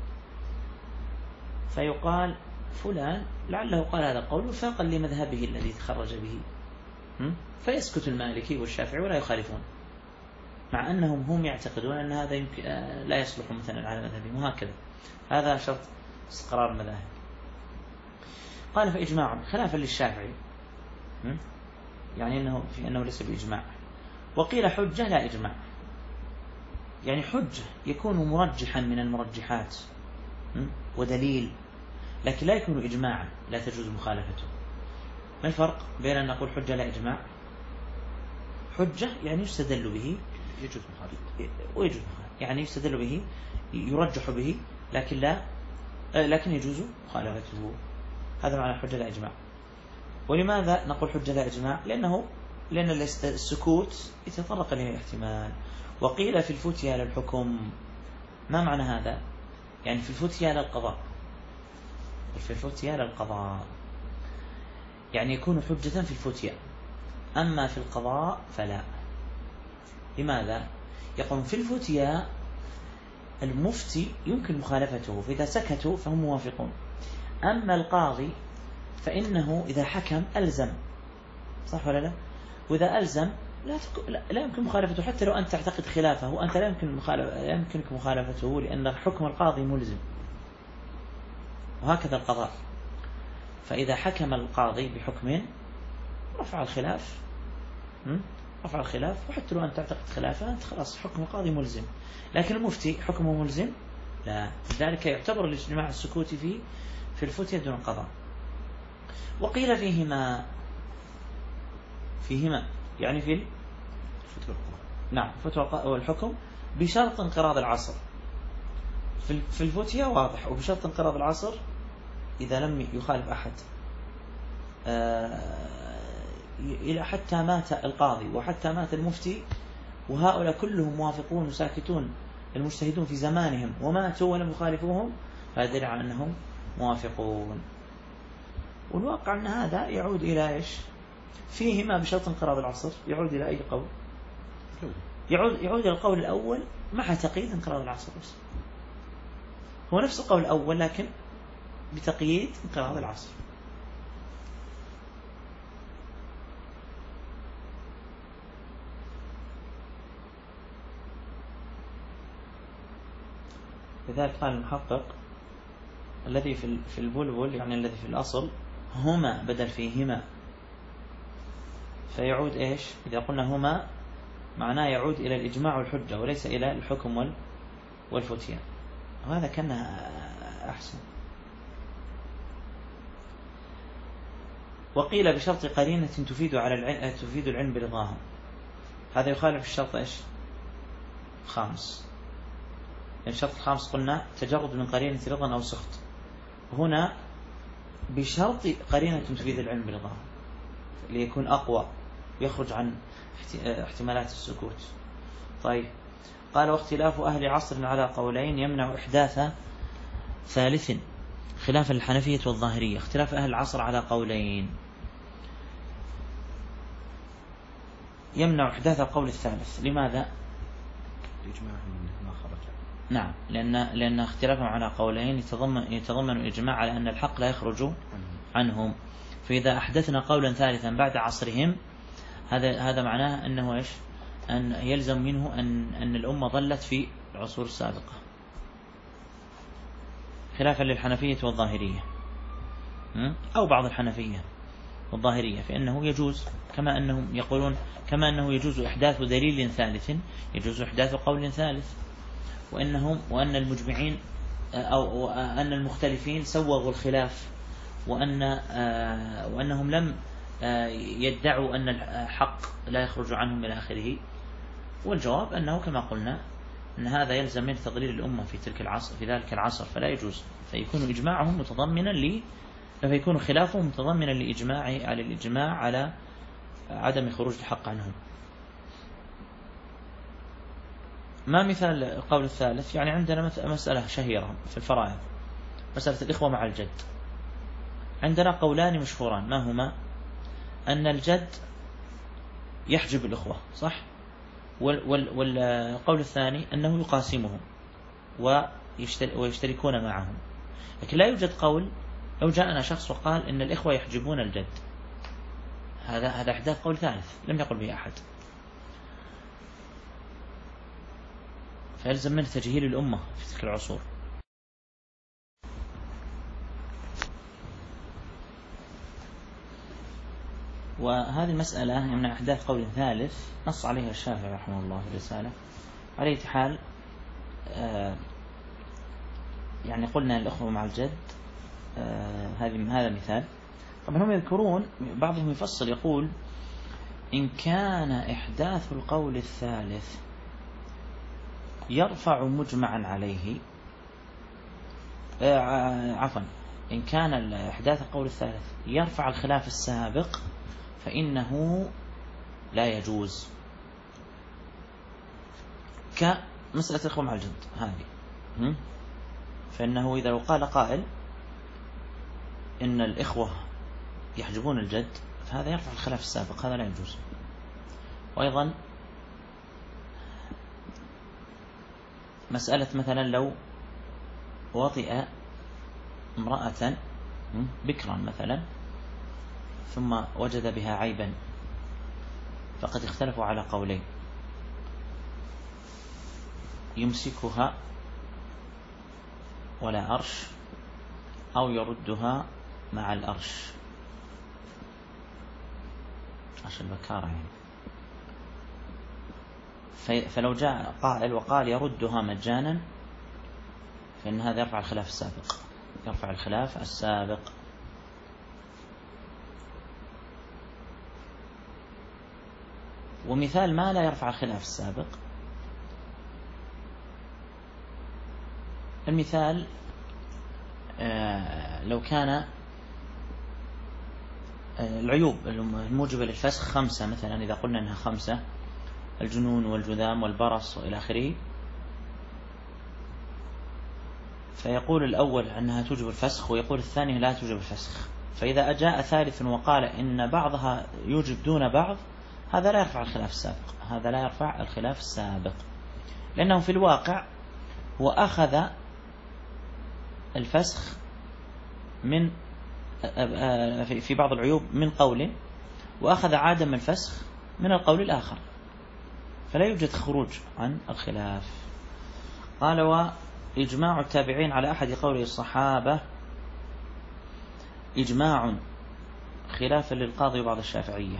فيقال فلان لعله قال هذا القول وفاقا لمذهبه الذي تخرج به، فيسكت المالكي والشافعي ولا يخالفون، مع أنهم هم يعتقدون أن هذا يمكن لا يصلح مثلا على مذهبهم، وهكذا. هذا شرط استقرار المذاهب. قال فإجماع خلافا للشافعي، يعني أنه في أنه ليس بإجماع. وقيل حجة لا إجماع، يعني حجة يكون مرجحا من المرجحات ودليل، لكن لا يكون إجماعا لا تجوز مخالفته. ما الفرق بين أن نقول حجة لا إجماع؟ حجة يعني يستدل به يجوز مخالفته ويجوز مخالفته، يعني يستدل به يرجح به لكن لا لكن يجوز مخالفته. هذا معنى حجة لا إجماع. ولماذا نقول حجة لا إجماع؟ لأنه لأن السكوت يتطرق إليه احتمال. وقيل في الفتيا للحكم. ما معنى هذا؟ يعني في الفتيا للقضاء، في الفتيا للقضاء يعني يكون حجة في الفتيا، أما في القضاء فلا. لماذا؟ يقول في الفتيا المفتي يمكن مخالفته، فإذا سكتوا فهم موافقون. أما القاضي فإنه إذا حكم ألزم، صح ولا لا؟ وإذا ألزم لا, تك... لا يمكن مخالفته، حتى لو أنت تعتقد خلافه أنت لا يمكن مخالف... لا يمكنك مخالفته، لأن حكم القاضي ملزم. وهكذا القضاء، فإذا حكم القاضي بحكم رفع الخلاف رفع الخلاف وحتى لو أنت تعتقد خلافه أنت خلاص حكم القاضي ملزم. لكن المفتي حكمه ملزم لا، لذلك يعتبر الاجتماع السكوتي في في الفتية دون القضاء. وقيل فيهما فيهما يعني في الفتوى نعم فتوى والحكم بشرط انقراض العصر. في الفتية واضح، وبشرط انقراض العصر إذا لم يخالف أحد إلى حتى مات القاضي وحتى مات المفتي، وهؤلاء كلهم موافقون وساكتون المجتهدون في زمانهم وماتوا ولم يخالفوهم، فهذا دليل على أنهم موافقون. والواقع أن هذا يعود إلى إيش؟ فيهما بشرط انقراض العصر يعود إلى أي قول؟ يعود يعود إلى القول الأول مع تقييد انقراض العصر، بس هو نفس القول الأول لكن بتقييد انقراض العصر. لذلك قال المحقق الذي في في البلبل يعني الذي في الأصل هما بدل فيهما، فيعود إيش؟ إذا قلنا هما معناه يعود إلى الإجماع والحجة وليس إلى الحكم والفتية، وهذا كان أحسن. وقيل بشرط قرينة تفيد على العلم تفيد العلم برضاهم، هذا يخالف الشرط إيش؟ خامس. الشرط الخامس قلنا تجرد من قرينة رضا أو سخط، هنا بشرط قرينة تفيد العلم برضاهم ليكون أقوى ويخرج عن احتمالات السكوت. طيب قال واختلاف أهل عصر على قولين يمنع إحداث ثالث خلاف الحنفية والظاهرية. اختلاف أهل العصر على قولين يمنع إحداث القول الثالث. لماذا؟ الإجماع ما خرج. نعم، لأن لأن اختلافهم على قولين يتضمن يتضمن الإجماع على أن الحق لا يخرج عنهم، فإذا أحدثنا قولا ثالثا بعد عصرهم هذا هذا معناه أنه إيش؟ أن يلزم منه أن أن الأمة ضلت في العصور السابقة، خلافا للحنفية والظاهرية أو بعض الحنفية والظاهرية، فإنه يجوز كما أنهم يقولون كما أنه يجوز إحداث دليل ثالث يجوز إحداث قول ثالث، وأنهم وأن المجمعين أو أن المختلفين سوغوا الخلاف، وأن وأنهم لم يدعوا أن الحق لا يخرج عنهم إلى آخره. والجواب أنه كما قلنا أن هذا يلزم من تضليل الأمة في تلك العصر في ذلك العصر، فلا يجوز، فيكون إجماعهم متضمنا ل فيكون خلافهم متضمنا لإجماع على الإجماع على عدم خروج الحق عنهم. ما مثال القول الثالث؟ يعني عندنا مسألة شهيرة في الفرائض، مسألة الإخوة مع الجد. عندنا قولان مشهوران، ما هما؟ أن الجد يحجب الإخوة، صح؟ والقول الثاني أنه يقاسمهم ويشتركون معهم. لكن لا يوجد قول لو جاءنا شخص وقال إن الإخوة يحجبون الجد، هذا هذا إحداث قول ثالث لم يقل به أحد، فيلزم منه تجهيل الأمة في تلك العصور. وهذه المسألة من أحداث قول ثالث نص عليها الشافعي رحمه الله في الرسالة. على أي حال آه يعني قلنا الأخوة مع الجد، آه هذه هذا مثال. طبعا هم يذكرون، بعضهم يفصل يقول إن كان إحداث القول الثالث يرفع مجمعا عليه، آه عفوا إن كان إحداث القول الثالث يرفع الخلاف السابق فإنه لا يجوز، كمسألة الإخوة مع الجد هذه. فإنه إذا لو قال قائل إن الإخوة يحجبون الجد فهذا يرفع الخلاف السابق، هذا لا يجوز. وأيضا مسألة مثلا لو وطئ امرأة بكرا مثلا ثم وجد بها عيبا، فقد اختلفوا على قولين: يمسكها ولا أرش أو يردها مع الأرش، عشان البكارة يعني. فلو جاء قائل وقال يردها مجانا فإن هذا يرفع الخلاف السابق، يرفع الخلاف السابق. ومثال ما لا يرفع الخلاف السابق، المثال آه لو كان آه العيوب الموجبة للفسخ خمسة مثلا، إذا قلنا أنها خمسة: الجنون والجذام والبرص وإلى آخره، فيقول الأول أنها توجب الفسخ ويقول الثاني لا توجب الفسخ. فإذا أجاء ثالث وقال إن بعضها يوجب دون بعض، هذا لا يرفع الخلاف السابق، هذا لا يرفع الخلاف السابق، لأنه في الواقع هو أخذ الفسخ من في بعض العيوب من قول، وأخذ عدم الفسخ من القول الآخر، فلا يوجد خروج عن الخلاف. قال: وإجماع التابعين على أحد قولي الصحابة إجماع خلافا للقاضي وبعض الشافعية.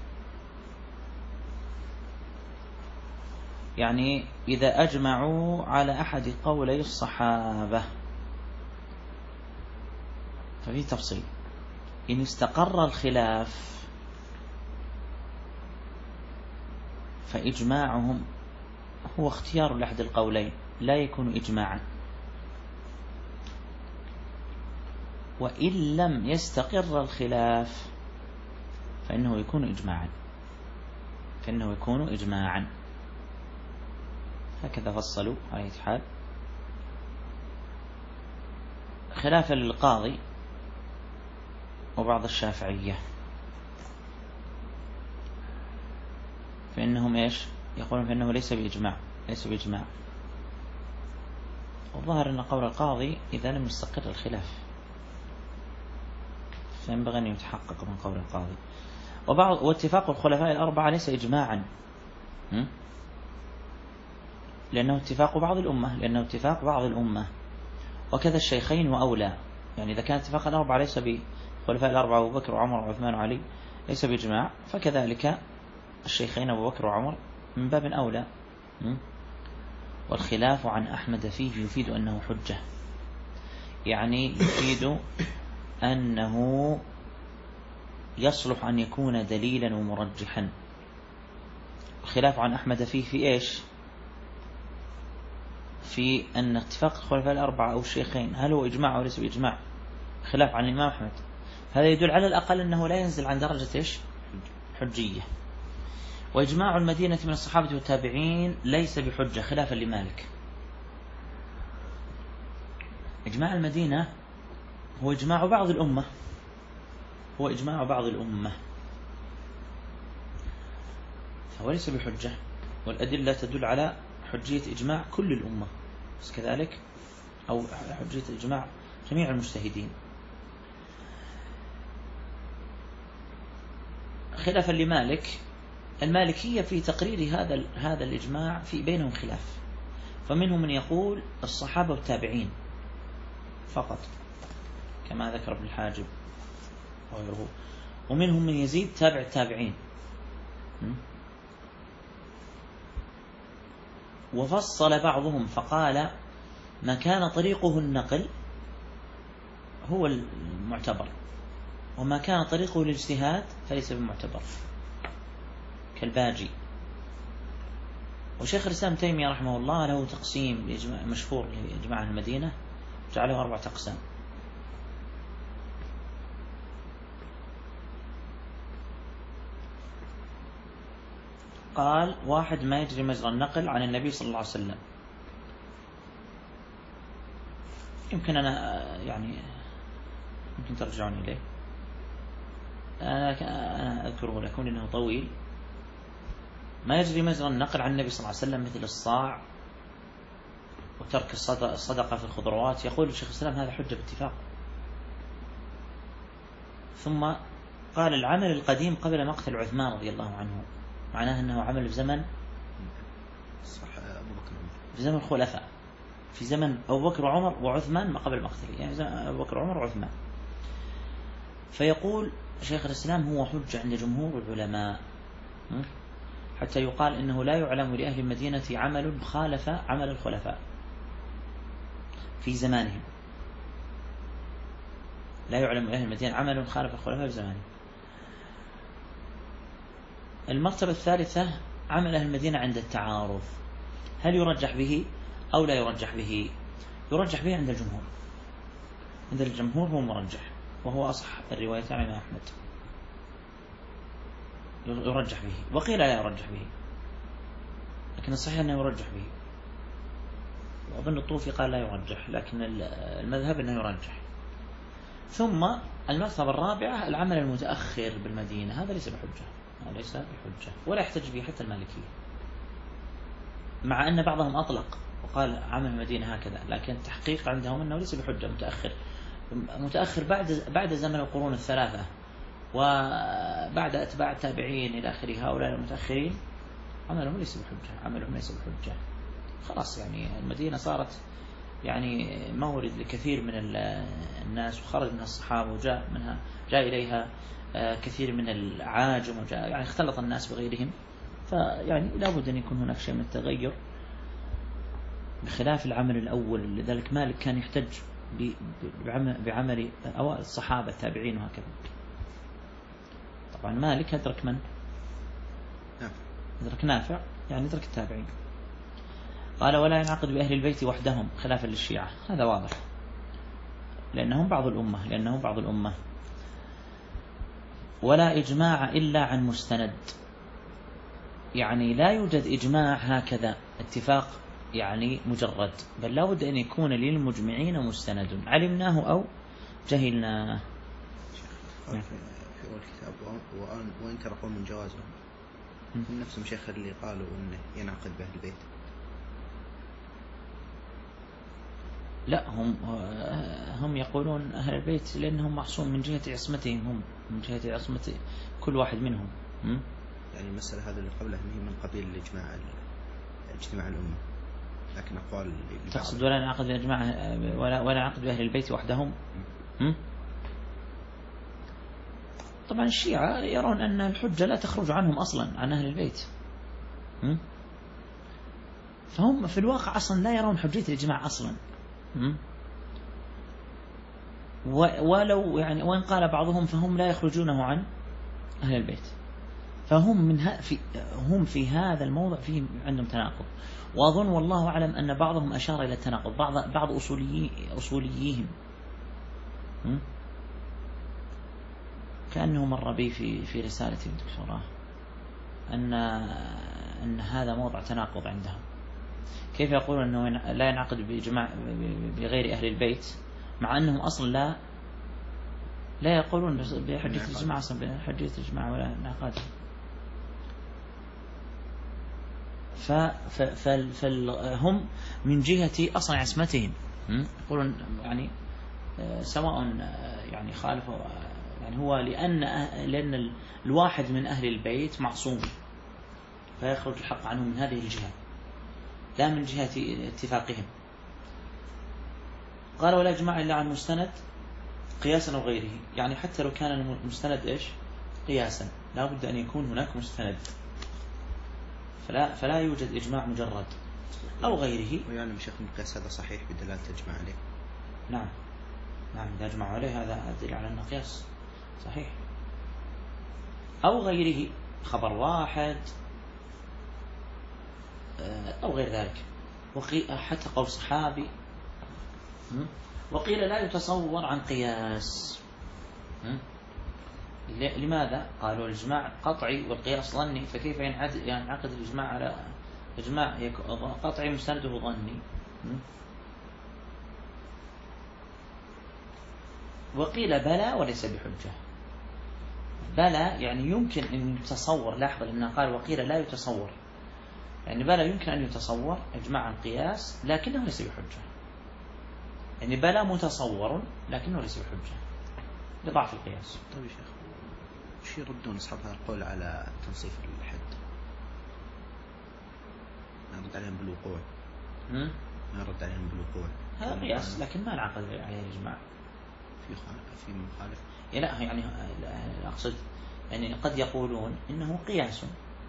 يعني إذا أجمعوا على أحد قولي الصحابة ففي تفصيل. إن استقر الخلاف فإجماعهم هو اختيار لأحد القولين، لا يكون إجماعا. وإن لم يستقر الخلاف فإنه يكون إجماعا، فإنه يكون إجماعا. هكذا فصلوا على أي حال، خلافا للقاضي وبعض الشافعية، فإنهم إيش يقولون؟ فإنه ليس بإجماع، ليس بإجماع. والظاهر أن قول القاضي إذا لم يستقر الخلاف فينبغي أن يتحقق من قول القاضي. وبعض واتفاق الخلفاء الأربعة ليس إجماعا، لأنه اتفاق بعض الأمة، لأنه اتفاق بعض الأمة. وكذا الشيخين وأولى، يعني إذا كان اتفاق الأربعة ليس بخلفاء الأربعة أبو بكر وعمر وعثمان وعلي ليس بإجماع، فكذلك الشيخين أبو بكر وعمر من باب أولى. والخلاف عن أحمد فيه يفيد أنه حجة، يعني يفيد أنه يصلح أن يكون دليلا ومرجحا. الخلاف عن أحمد فيه في إيش؟ في أن اتفاق الخلفاء الأربعة أو الشيخين هل هو إجماع أو ليس بإجماع، خلاف عن الإمام أحمد. هذا يدل على الأقل أنه لا ينزل عن درجة إيش؟ حجية. وإجماع المدينة من الصحابة والتابعين ليس بحجة خلافا لمالك. إجماع المدينة هو إجماع بعض الأمة، هو إجماع بعض الأمة، فهو ليس بحجة، والأدلة تدل على حجية إجماع كل الأمة بس كذلك، أو حجية إجماع جميع المجتهدين. خلافا لمالك، المالكية في تقرير هذا هذا الإجماع في بينهم خلاف، فمنهم من يقول الصحابة والتابعين فقط كما ذكر ابن الحاجب وغيره، ومنهم من يزيد تابع التابعين. وفصل بعضهم فقال ما كان طريقه النقل هو المعتبر، وما كان طريقه الاجتهاد فليس بمعتبر، كالباجي. وشيخ الإسلام تيمية رحمه الله له تقسيم مشهور لإجماع المدينة، جعله أربعة أقسام. قال واحد ما يجري مجرى النقل عن النبي صلى الله عليه وسلم. يمكن أنا يعني يمكن ترجعون إليه، أنا أذكره لكم لأنه طويل. ما يجري مجرى النقل عن النبي صلى الله عليه وسلم مثل الصاع وترك الصدقة في الخضروات، يقول الشيخ الإسلام هذا حجة باتفاق. ثم قال العمل القديم قبل مقتل عثمان رضي الله عنه، معناه أنه عمل في زمن في زمن الخلفاء، في زمن أبو بكر وعمر وعثمان ما قبل مقتله، يعني أبو بكر وعمر وعثمان. فيقول شيخ الإسلام هو حجة عند جمهور العلماء، حتى يقال إنه لا يعلم لأهل المدينة عمل خالف عمل الخلفاء في زمانهم، لا يعلم لأهل المدينة عمل خالف الخلفاء في زمانهم. المرتبة الثالثة عمل أهل المدينة عند التعارض، هل يرجح به أو لا يرجح به؟ يرجح به عند الجمهور، عند الجمهور هو مرجح، وهو أصح الرواية عن الإمام أحمد، يرجح به. وقيل لا يرجح به، لكن الصحيح أنه يرجح به، وأظن الطوفي قال لا يرجح، لكن المذهب أنه يرجح. ثم المرتبة الرابعة العمل المتأخر بالمدينة، هذا ليس بحجة، هذا ليس بحجة ولا يحتج به حتى المالكية، مع أن بعضهم أطلق وقال عمل المدينة هكذا، لكن التحقيق عندهم أنه ليس بحجة. متأخر متأخر بعد بعد زمن القرون الثلاثة وبعد أتباع التابعين إلى آخره، هؤلاء المتأخرين عملهم ليس بحجة، عملهم ليس بحجة. خلاص يعني المدينة صارت يعني مورد لكثير من الناس، وخرج منها الصحابة وجاء منها جاء إليها كثير من العاجم، وجاء يعني اختلط الناس بغيرهم، فيعني لابد أن يكون هناك شيء من التغير بخلاف العمل الأول. لذلك مالك كان يحتج بعمل أوائل الصحابة التابعين وهكذا. طبعا مالك أدرك من؟ أدرك نافع، يعني أدرك التابعين. قال ولا ينعقد بأهل البيت وحدهم خلافا للشيعة، هذا واضح لأنهم بعض الأمة، لأنهم بعض الأمة. ولا إجماع إلا عن مستند، يعني لا يوجد إجماع هكذا اتفاق يعني مجرد، بل لا بد أن يكون للمجمعين مستند علمناه أو جهلناه. في أول كتاب وإن ترقوا من جوازهم من نفسهم شيخ اللي قالوا أنه ينعقد بأهل البيت. لا، هم هم يقولون أهل البيت لأنهم معصوم من جهة عصمتهم، هم من جهة عصمة كل واحد منهم. م? يعني المسألة هذا اللي قبله هي من قبيل الإجماع اجتماع الأمة، لكن أقوال تقصد ولا نعقد بإجماع ولا ولا نعقد بأهل البيت وحدهم. م? طبعا الشيعة يرون أن الحجة لا تخرج عنهم أصلا، عن أهل البيت. م? فهم في الواقع أصلا لا يرون حجية الإجماع أصلا. م? ولو يعني وإن قال بعضهم فهم لا يخرجونه عن أهل البيت. فهم من ها في هم في هذا الموضع فيهم عندهم تناقض. وأظن والله أعلم أن بعضهم أشار إلى التناقض، بعض بعض أصوليي أصولييهم كأنه مر بي في في رسالة الدكتوراه أن أن هذا موضع تناقض عندهم. كيف يقولون أنه لا ينعقد بإجماع بغير أهل البيت مع أنهم أصلا لا لا يقولون بحجة الإجماع، أصلا بحجة الإجماع ولا انعقاد. فهم من جهة أصلا عصمتهم يقولون يعني سواء يعني خالفوا، يعني هو لأن لأن الواحد من أهل البيت معصوم فيخرج الحق عنه من هذه الجهة لا من جهة اتفاقهم. قال ولا إجماع إلا عن مستند قياسا أو غيره، يعني حتى لو كان المستند إيش قياسا لا بد أن يكون هناك مستند، فلا فلا يوجد إجماع مجرد أو غيره. ويعني مشيخ القياس هذا صحيح بدلالة إجماع عليه. نعم نعم إذا أجمع عليه هذا يدل على أنه قياس صحيح أو غيره، خبر واحد أو غير ذلك. حتى قول صحابي وقيل لا يتصور عن قياس. لماذا؟ قالوا الإجماع قطعي والقياس ظني، فكيف ينعقد الإجماع على إجماع قطعي مستنده ظني؟ وقيل بلى وليس بحجة. بلى يعني يمكن أن يتصور، لاحظ لأنه قال وقيل لا يتصور، يعني بلى يمكن أن يتصور إجماع عن قياس لكنه ليس بحجة، يعني بلى متصور لكنه ليس بحجة لضعف القياس. طيب يا شيخ وش يردون أصحاب هذا القول على تنصيف الحد؟ نرد عليهم بالوقوع. هم؟ نرد عليهم بالوقوع. هذا قياس لكن ما انعقد عليه الإجماع. في خالف في مخالف. لا يعني أقصد يعني قد يقولون إنه قياس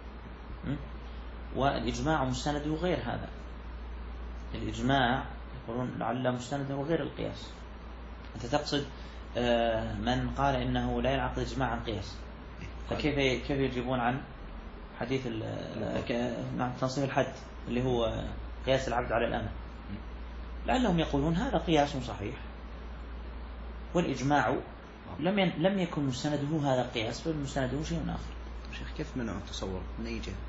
والإجماع مستنده غير هذا. الإجماع يقولون لعل مستنده غير القياس. أنت تقصد من قال إنه لا ينعقد إجماع عن قياس، فكيف كيف يجيبون عن حديث عن تنصيف الحد اللي هو قياس العبد على الأمة؟ لعلهم يقولون هذا قياس صحيح والإجماع لم ين... لم يكن مستنده هذا القياس بل مستنده شيء آخر. شيخ كيف منع التصور من أي جهة؟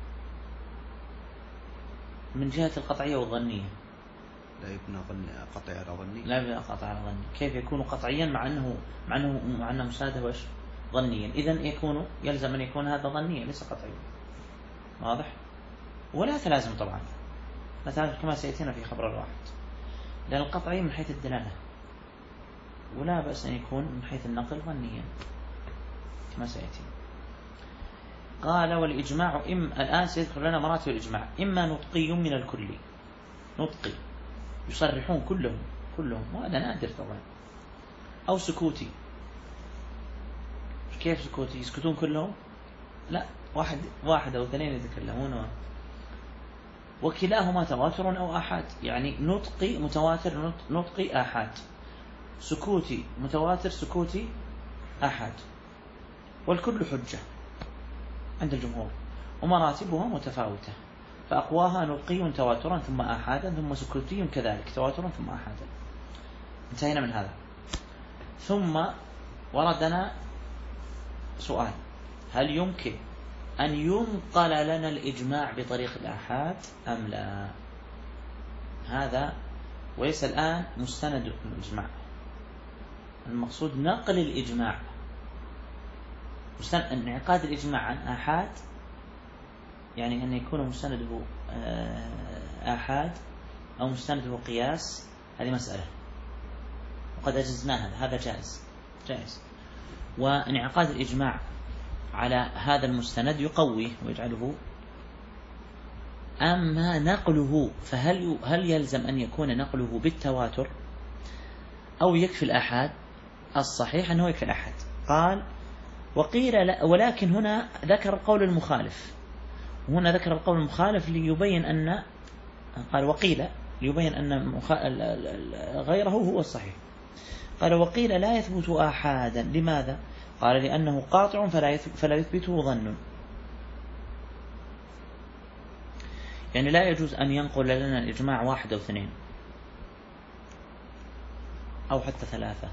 من جهة القطعية والظنية. لا يكون قطعي على ظني. لا يكون قطعي على ظني. كيف يكون قطعيا مع أنه مع أنه مع أنه مستنده وإيش ظنيا؟ إذن يكون يلزم أن يكون هذا ظنيا ليس قطعيا. واضح؟ ولا تلازم طبعا، لا تلازم كما سيأتينا في خبر الواحد، لأن القطعي من حيث الدلالة ولا بأس أن يكون من حيث النقل ظنيا كما سيأتي. قال والإجماع إم الآن سيذكر لنا مراتب الإجماع، إما نطقي من الكل، نطقي يصرحون كلهم كلهم وهذا نادر طبعا، أو سكوتي. كيف سكوتي؟ يسكتون كلهم؟ لا، واحد واحد أو اثنين يتكلمون. وكلاهما تواتر أو آحاد، يعني نطقي متواتر نطقي آحاد، سكوتي متواتر سكوتي آحاد، والكل حجة عند الجمهور، ومراتبها متفاوتة، فأقواها نطقي تواترا ثم آحادا ثم سكوتي كذلك تواترا ثم آحادا. انتهينا من هذا. ثم وردنا سؤال: هل يمكن أن ينقل لنا الإجماع بطريق الآحاد أم لا؟ هذا وليس الآن مستند الإجماع، المقصود نقل الإجماع، انعقاد الإجماع عن آحاد، يعني أن يكون مستنده آحاد أو مستنده قياس، هذه مسألة وقد أجزناها، هذا جائز جائز. وانعقاد الإجماع على هذا المستند يقويه ويجعله. أما نقله فهل هل يلزم أن يكون نقله بالتواتر أو يكفي الآحاد؟ الصحيح أنه يكفي الآحاد. قال وقيل لا، ولكن هنا ذكر القول المخالف، وهنا ذكر القول المخالف ليبين أن، قال وقيل ليبين أن غيره هو الصحيح. قال وقيل لا يثبت آحادا، لماذا؟ قال لأنه قاطع فلا يثبته ظن. يعني لا يجوز أن ينقل لنا الإجماع واحد أو اثنين أو حتى ثلاثة.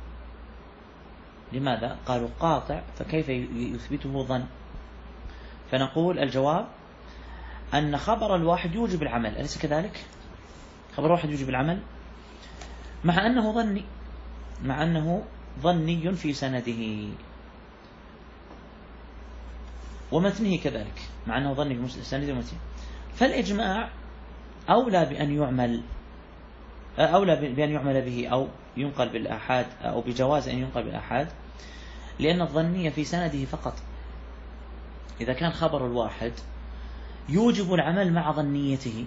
لماذا؟ قالوا قاطع فكيف يثبته ظن؟ فنقول الجواب أن خبر الواحد يوجب العمل، أليس كذلك؟ خبر الواحد يوجب العمل مع أنه ظني، مع أنه ظني في سنده، ومتنه كذلك مع أنه ظني في سنده ومتنه. فالإجماع أولى بأن يعمل أولى بأن يعمل به أو ينقل بالآحاد، أو بجواز أن ينقل بالآحاد، لأن الظنية في سنده فقط. إذا كان خبر الواحد يوجب العمل مع ظنيته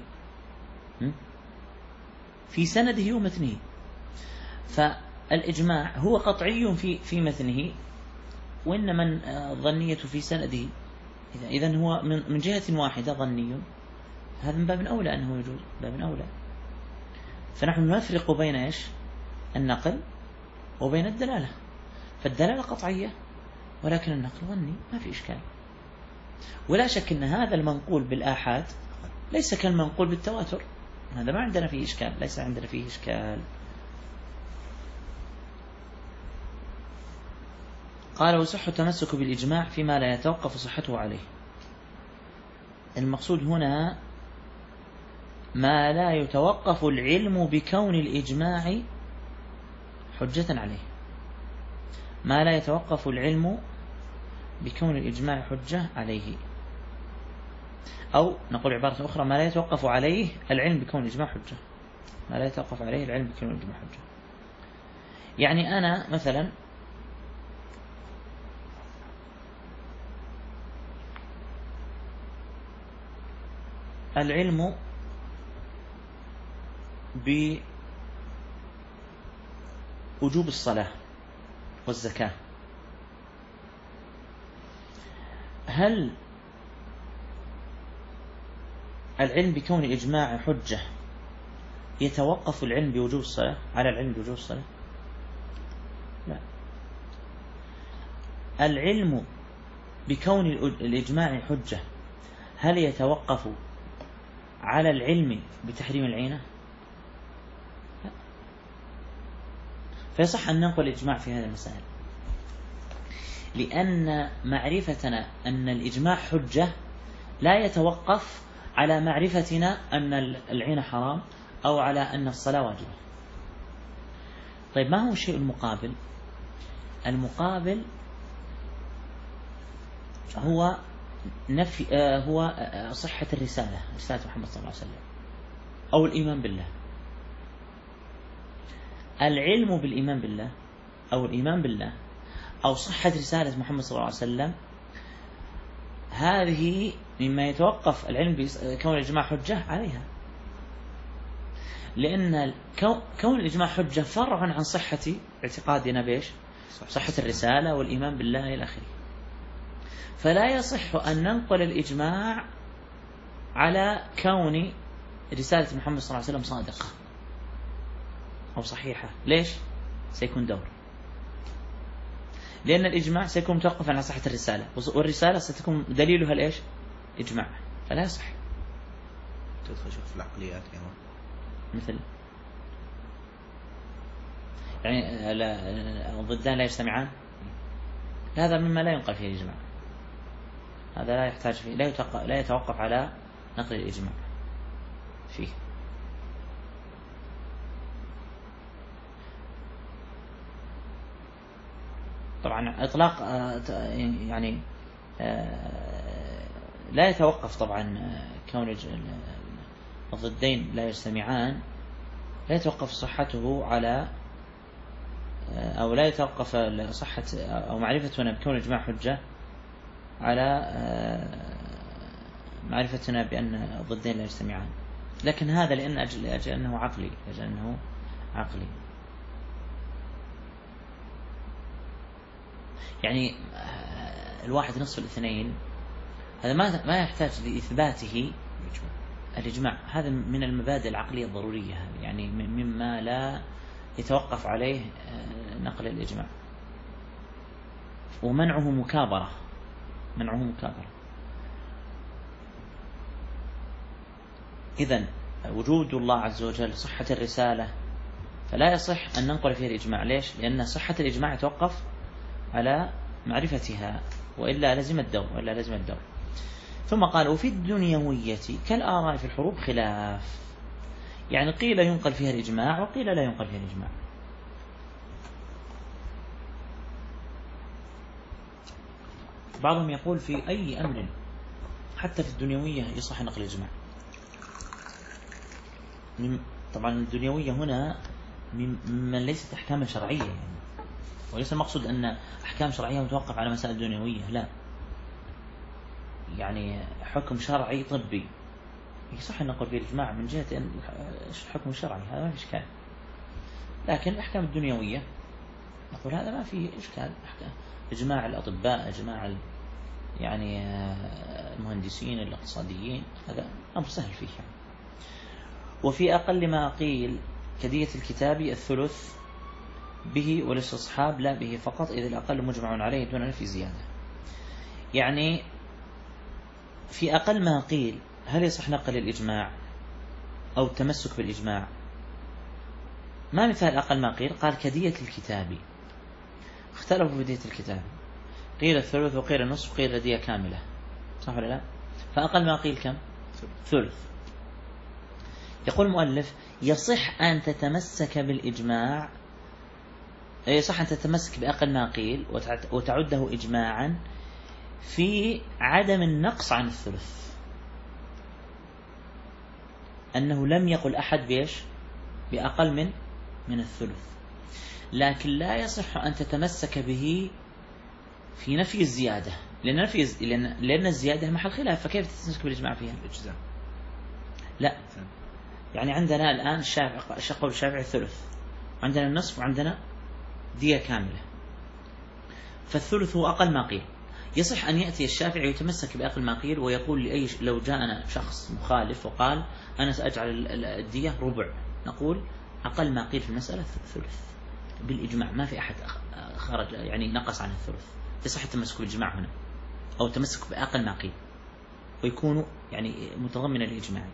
في سنده ومتنه، فالإجماع هو قطعي في في متنه، وإنما الظنية في سنده. إذن هو من جهة واحدة ظني، هذا من باب أولى أنه يجوز، باب أولى. فنحن نفرق بين إيش؟ النقل وبين الدلالة. فالدلالة قطعية ولكن النقل ظني، ما في إشكال. ولا شك أن هذا المنقول بالآحاد ليس كالمنقول بالتواتر، هذا ما عندنا فيه إشكال، ليس عندنا فيه إشكال. قال وصح التمسك بالإجماع فيما لا يتوقف صحته عليه. المقصود هنا ما لا يتوقف العلم بكون الإجماع حجة عليه، ما لا يتوقف العلم بكون الإجماع حجة عليه، أو نقول عبارة أخرى ما لا يتوقف عليه العلم بكون الإجماع حجة، ما لا يتوقف عليه العلم بكون الإجماع حجة. يعني أنا مثلا العلم بوجوب الصلاة والزكاة، هل العلم بكون الإجماع حجة يتوقف العلم بوجوب الصلاة على العلم بوجوب الصلاة؟ لا. العلم بكون الإجماع حجة هل يتوقف على العلم بتحريم العينة؟ لا. فيصح أن ننقل الإجماع في هذه المسائل، لأن معرفتنا أن الإجماع حجة لا يتوقف على معرفتنا أن العين حرام أو على أن الصلاة واجبة. طيب ما هو الشيء المقابل؟ المقابل هو نفي هو صحة الرسالة، رسالة محمد صلى الله عليه وسلم، أو الإيمان بالله. العلم بالإيمان بالله أو الإيمان بالله أو صحة رسالة محمد صلى الله عليه وسلم، هذه مما يتوقف العلم بكون الإجماع حجة عليها، لأن كون الإجماع حجة فرع عن صحة اعتقادنا بيش صحة الرسالة والإيمان بالله إلى آخره. فلا يصح أن ننقل الإجماع على كون رسالة محمد صلى الله عليه وسلم صادقة أو صحيحة. ليش؟ سيكون دور، لأن الإجماع سيكون متوقفا على صحة الرسالة، والرسالة ستكون دليلها الإيش؟ إجماع، فلا يصح. تدخل شوف في العقليات كمان مثل يعني لا ضدان لا يجتمعان، هذا مما لا ينقل فيه الإجماع، هذا لا يحتاج فيه، لا يتوقف, لا يتوقف على نقل الإجماع فيه. طبعا إطلاق يعني لا يتوقف طبعا كون الضدين لا يجتمعان، لا يتوقف صحته على أو لا يتوقف صحة أو معرفتنا بكون الإجماع حجة على معرفتنا بأن الضدين لا يجتمعان، لكن هذا لأن أجل, أجل أنه عقلي أجل أنه عقلي. يعني الواحد نصف الاثنين هذا ما ما يحتاج لإثباته الإجماع، هذا من المبادئ العقلية الضرورية، يعني مما لا يتوقف عليه نقل الإجماع. ومنعه مكابرة، منعه مكابرة. إذن وجود الله عز وجل، صحة الرسالة، فلا يصح أن ننقل فيها الإجماع. ليش؟ لأن صحة الإجماع يتوقف على معرفتها، وإلا لزم الدور، وإلا لزم الدور. ثم قال وفي الدنيوية كالآراء في الحروب خلاف، يعني قيل ينقل فيها الإجماع وقيل لا ينقل فيها الإجماع. بعضهم يقول في أي أمر حتى في الدنيوية يصح نقل الإجماع. طبعا الدنيوية هنا من ليست أحكاما شرعية يعني، وليس المقصود أن أحكام شرعية متوقف على مسائل دنيوية، لا، يعني حكم شرعي طبي يصح أن نقول فيه الإجماع من جهة أن الحكم الشرعي هذا ما في إشكال. لكن الأحكام الدنيوية نقول هذا ما فيه إشكال، أحكام إجماع الأطباء، إجماع يعني المهندسين الاقتصاديين، هذا أمر سهل فيه يعني. وفي أقل ما قيل كدية الكتاب الثلث به والاستصحاب لا به فقط، إذ الأقل مجمع عليه دون نفي زيادة. يعني في أقل ما قيل هل يصح نقل الإجماع أو التمسك بالإجماع؟ ما مثال أقل ما قيل؟ قال كدية الكتاب، اختلفوا في دية الكتاب، قيل الثلث وقيل النصف وقيل دية كاملة، صح ولا لا؟ فأقل ما قيل كم؟ ثلث. يقول المؤلف يصح أن تتمسك بالإجماع، يصح أن تتمسك بأقل ما قيل وتعده إجماعا في عدم النقص عن الثلث، أنه لم يقل أحد بيش بأقل من من الثلث، لكن لا يصح أن تتمسك به في نفي الزيادة، لأن نفي لأن لأن الزيادة محل خلاف، فكيف تتمسك بالإجماع فيها؟ الإجزاء لا. يعني عندنا الآن الشافعي، قول الشافعي الثلث، عندنا النصف وعندنا دية كاملة، فالثلث هو أقل ما قيل. يصح أن يأتي الشافعي يتمسك بأقل ما قيل ويقول لأي، لو جاءنا شخص مخالف وقال أنا سأجعل الدية ربع، نقول أقل ما قيل في المسألة ثلث بالإجماع، ما في أحد خرج يعني نقص عن الثلث. يصح التمسك بالإجماع هنا أو التمسك بأقل ما قيل ويكون يعني متضمن الإجماع،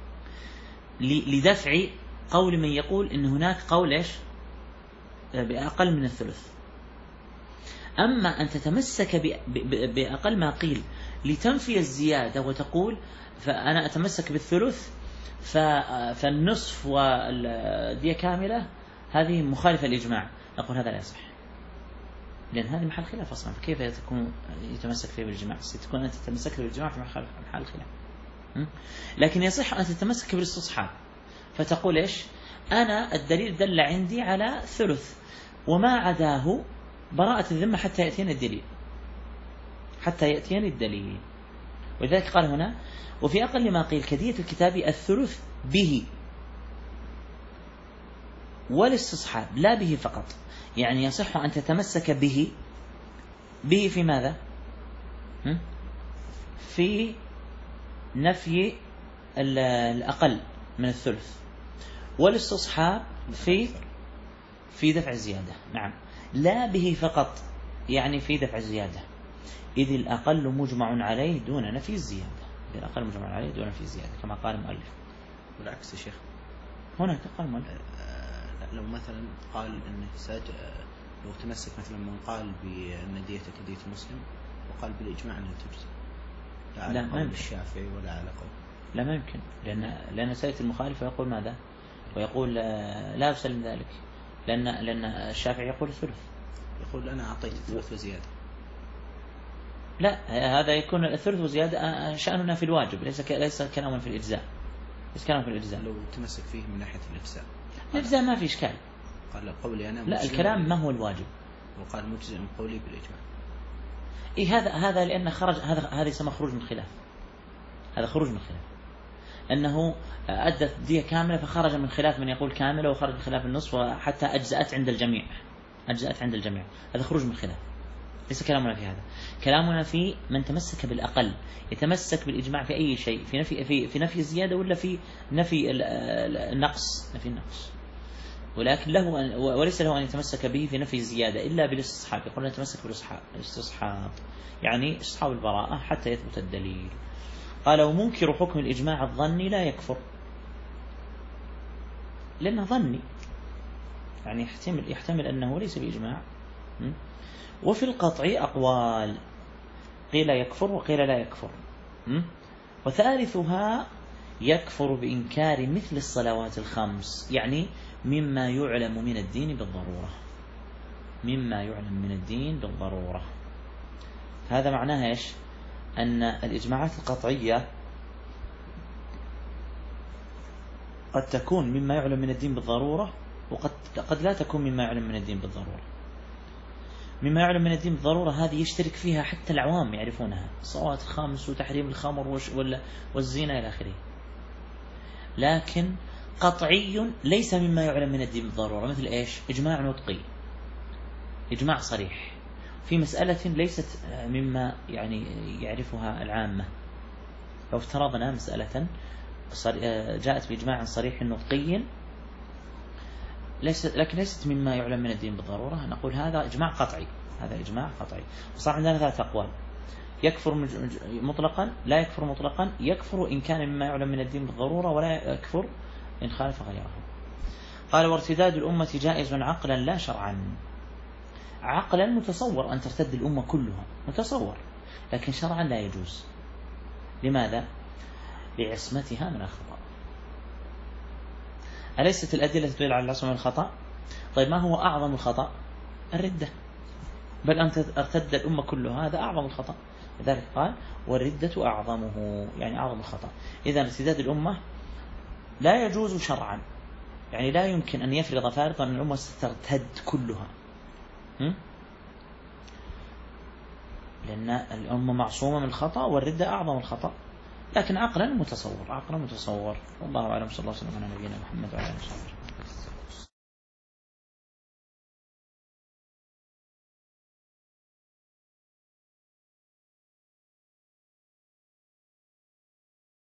لدفع قول من يقول إن هناك قول إيش بأقل من الثلث. أما أن تتمسك بأقل ما قيل لتنفي الزيادة وتقول فأنا أتمسك بالثلث فالنصف والدية كاملة، هذه مخالفة الإجماع، نقول هذا لا يصح، لأن هذه محل خلاف أصلا، فكيف تكون يتمسك فيه بالإجماع؟ ستكون أنت تتمسك بالإجماع في محل خلاف. لكن يصح أن تتمسك بالاستصحاب، فتقول إيش أنا الدليل دل عندي على ثلث وما عداه براءة الذمة حتى يأتينا الدليل، حتى يأتينا الدليل. ولذلك قال هنا وفي أقل ما قيل كدية الكتاب الثلث به والاستصحاب لا به فقط، يعني يصح أن تتمسك به، به في ماذا؟ في نفي الأقل من الثلث، والاستصحاب في في دفع الزيادة. نعم، لا به فقط يعني في دفع الزيادة، إذ الأقل مجمع عليه دون نفي الزيادة، إذ الأقل مجمع عليه دون نفي الزيادة كما قال المؤلف. والعكس يا شيخ، هنا قال المؤلف لو مثلا قال إنه ساج لو تمسك مثلا من قال بأن ديته كدية مسلم وقال بالإجماع أنه تجزي، لا, لا على قول الشافعي ولا على قول، لا ما يمكن، لأن لأن سيأتي المخالف ويقول ماذا؟ ويقول لا أسلم ذلك، لأن لأن الشافعي يقول الثلث، يقول أنا أعطيت الثلث وزيادة. لا، هذا يكون الثلث وزيادة شأننا في الواجب، ليس ليس كلاما في الإجزاء، ليس كلاما في الإجزاء. لو تمسك فيه من ناحية الإجزاء، الإجزاء ما في إشكال. قال قولي أنا لا، الكلام ما هو الواجب، وقال مجزئ من قولي بالإجماع. إيه هذا هذا لأن خرج، هذا هذا يسمى خروج من خلاف، هذا خروج من خلاف، أنه أدت دية كاملة فخرج من خلاف من يقول كاملة وخرج من خلاف النصف وحتى أجزأت عند الجميع، أجزأت عند الجميع، هذا خروج من خلاف. ليس كلامنا في هذا، كلامنا في من تمسك بالأقل، يتمسك بالإجماع في أي شيء، في نفي في في نفي الزيادة ولا في نفي النقص، نفي النقص. ولكن له أن وليس له أن يتمسك به في نفي الزيادة إلا بالاستصحاب. يقول يتمسك بالاستصحاب يعني استصحاب البراءة حتى يثبت الدليل. قال ومنكر حكم الإجماع الظني لا يكفر لأنه ظني، يعني يحتمل, يحتمل أنه ليس بإجماع. وفي القطع أقوال، قيل يكفر وقيل لا يكفر. وثالثها يكفر بإنكار مثل الصلوات الخمس، يعني مما يعلم من الدين بالضرورة، مما يعلم من الدين بالضرورة. هذا معناها إيش؟ أن الإجماعات القطعية قد تكون مما يعلم من الدين بالضرورة، وقد قد لا تكون مما يعلم من الدين بالضرورة. مما يعلم من الدين بالضرورة هذه يشترك فيها حتى العوام يعرفونها، الصلوات الخمس وتحريم الخمر والزنا إلى آخره. لكن قطعي ليس مما يعلم من الدين بالضرورة، مثل إيش؟ إجماع نطقي، إجماع صريح في مسألة ليست مما يعني يعرفها العامة. لو افترضنا مسألة جاءت بإجماع صريح نطقي ليست، لكن ليست مما يعلم من الدين بالضرورة، نقول هذا إجماع قطعي، هذا إجماع قطعي. وصار عندنا ثلاث أقوال: يكفر مطلقا، لا يكفر مطلقا، يكفر إن كان مما يعلم من الدين بالضرورة، ولا يكفر إن خالف غيره. قال وارتداد الأمة جائز عقلا لا شرعا. عقلا متصور أن ترتد الأمة كلها، متصور، لكن شرعا لا يجوز. لماذا؟ لعصمتها من الخطأ. أليست الأدلة تدل على العصمة من الخطأ؟ طيب ما هو أعظم الخطأ؟ الردة، بل أن ترتد الأمة كلها هذا أعظم الخطأ. لذلك قال والردة أعظمه، يعني أعظم الخطأ. إذا ارتداد الأمة لا يجوز شرعا، يعني لا يمكن أن يفرض فارضا أن الأمة سترتد كلها، لأن الأمة معصومة من الخطأ، والردة أعظم الخطأ. لكن عقلا متصور، عقلا متصور. والله أعلم. صلى الله عليه وسلم على نبينا محمد وعلى آله وصحبه.